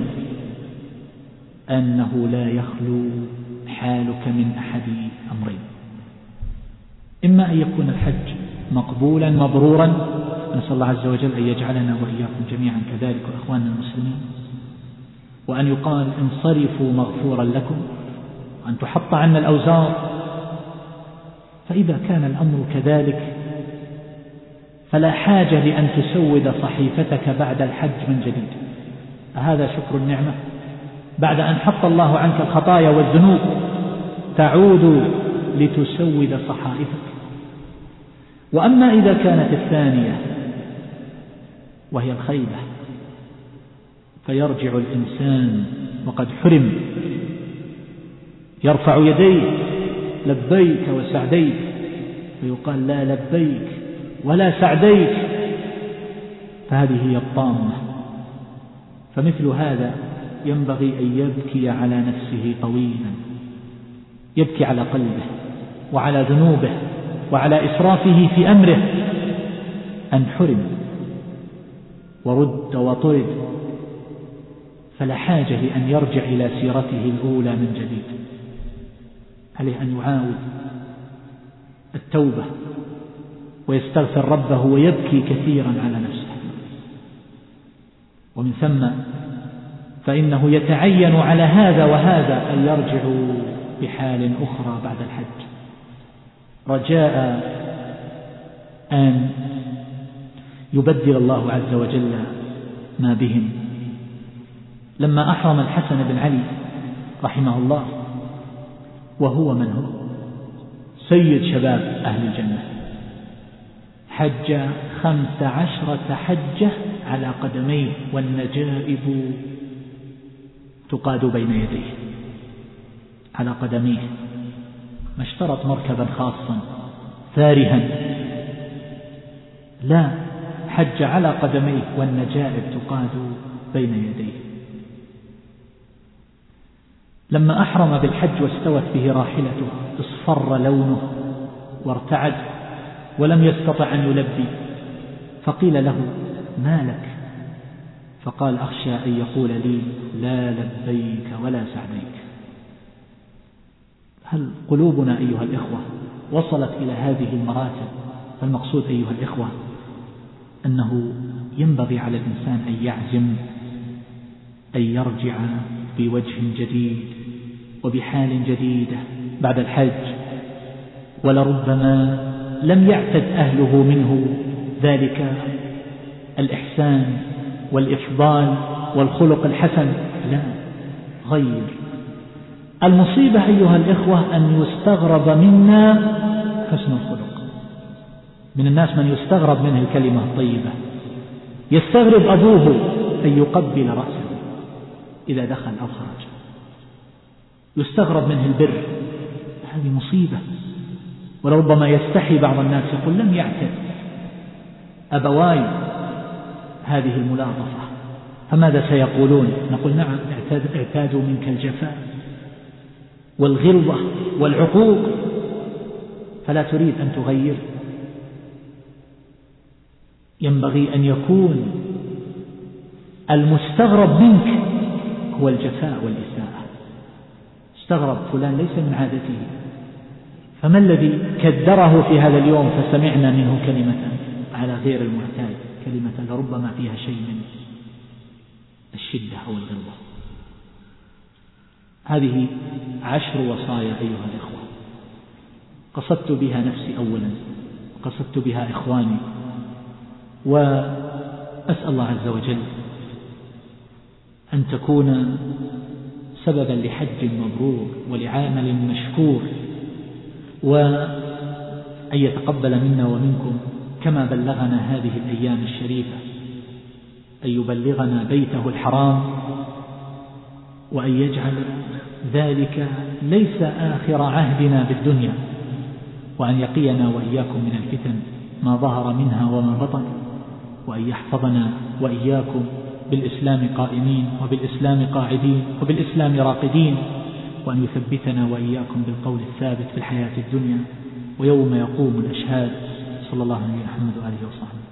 أنه لا يخلو حالك من أحد أمرين: إما أن يكون الحج مقبولا مبرورا. نسأل الله عز وجل أن يجعلنا وإياكم جميعا كذلك وإخواننا المسلمين، وأن يقال انصرفوا مغفورا لكم، وأن تحط عنا الأوزار. فإذا كان الأمر كذلك فلا حاجة لأن تسود صحيفتك بعد الحج من جديد. هذا شكر النعمة بعد أن حط الله عنك الخطايا والذنوب، تعود لتسود صحائفك. وأما إذا كانت الثانية وهي الخيبة، فيرجع الإنسان وقد حرم، يرفع يديه لبيك وسعديك، فيقال لا لبيك ولا سعديك، فهذه هي الطامة. فمثل هذا ينبغي أن يبكي على نفسه طويلا، يبكي على قلبه وعلى ذنوبه وعلى إسرافه في أمره، أن حرم ورد وطرد، فلا حاجة لأن يرجع إلى سيرته الأولى من جديد. عليه أن يعاود التوبة ويستغفر ربه ويبكي كثيرا على نفسه. ومن ثم فإنه يتعين على هذا وهذا أن يرجعوا بحال أخرى بعد الحج، رجاء أن يبدل الله عز وجل ما بهم. لما أحرم الحسن بن علي رحمه الله، وهو من هو سيد شباب أهل الجنة، حج خمس عشرة حجة على قدميه، والنجائب تقاد بين يديه على قدميه، ما اشترط مركبا خاصا فارها، لا، حج على قدميه والنجائب تقاد بين يديه. لما أحرم بالحج واستوت به راحلته اصفر لونه وارتعد ولم يستطع أن يلبي، فقيل له ما لك؟ فقال أخشى أن يقول لي لا لبيك ولا سعديك. هل قلوبنا أيها الإخوة وصلت إلى هذه المراتب؟ فالمقصود أيها الإخوة أنه ينبغي على الإنسان أن يعزم أن يرجع بوجه جديد وبحال جديدة بعد الحج، ولربما لم يعتد أهله منه ذلك الإحسان والإفضال والخلق الحسن، لا، غير. المصيبة أيها الإخوة أن يستغرب منا حسن الخلق. من الناس من يستغرب منه الكلمة الطيبة، يستغرب أبوه أن يقبل رأسه إذا دخل أو خرج، يستغرب منه البر، هذه مصيبة. ولربما يستحي بعض الناس يقول لم يعتد أبواي هذه الملاطفة، فماذا سيقولون؟ نقول نعم، اعتادوا منك الجفاء والغلظة والعقوق، فلا تريد أن تغير. ينبغي أن يكون المستغرب منك هو الجفاء والإساءة. استغرب فلان ليس من عادته، فما الذي كدره في هذا اليوم فسمعنا منه كلمة على غير المعتاد، كلمة لربما فيها شيء من الشدة أو الغلظة. هذه عشر وصايا أيها الإخوة، قصدت بها نفسي أولا، قصدت بها إخواني، وأسأل الله عز وجل أن تكون سببا لحج مبرور ولعمل مشكور، وأن يتقبل منا ومنكم كما بلغنا هذه الأيام الشريفة، أن يبلغنا بيته الحرام، وأن يجعل ذلك ليس آخر عهدنا بالدنيا، وأن يقينا وإياكم من الفتن ما ظهر منها وما بطن، وأن يحفظنا وإياكم بالإسلام قائمين وبالإسلام قاعدين وبالإسلام راقدين، وأن يثبتنا وإياكم بالقول الثابت في الحياة الدنيا ويوم يقوم الأشهاد. صلى الله عليه وسلم وآله وصحبه.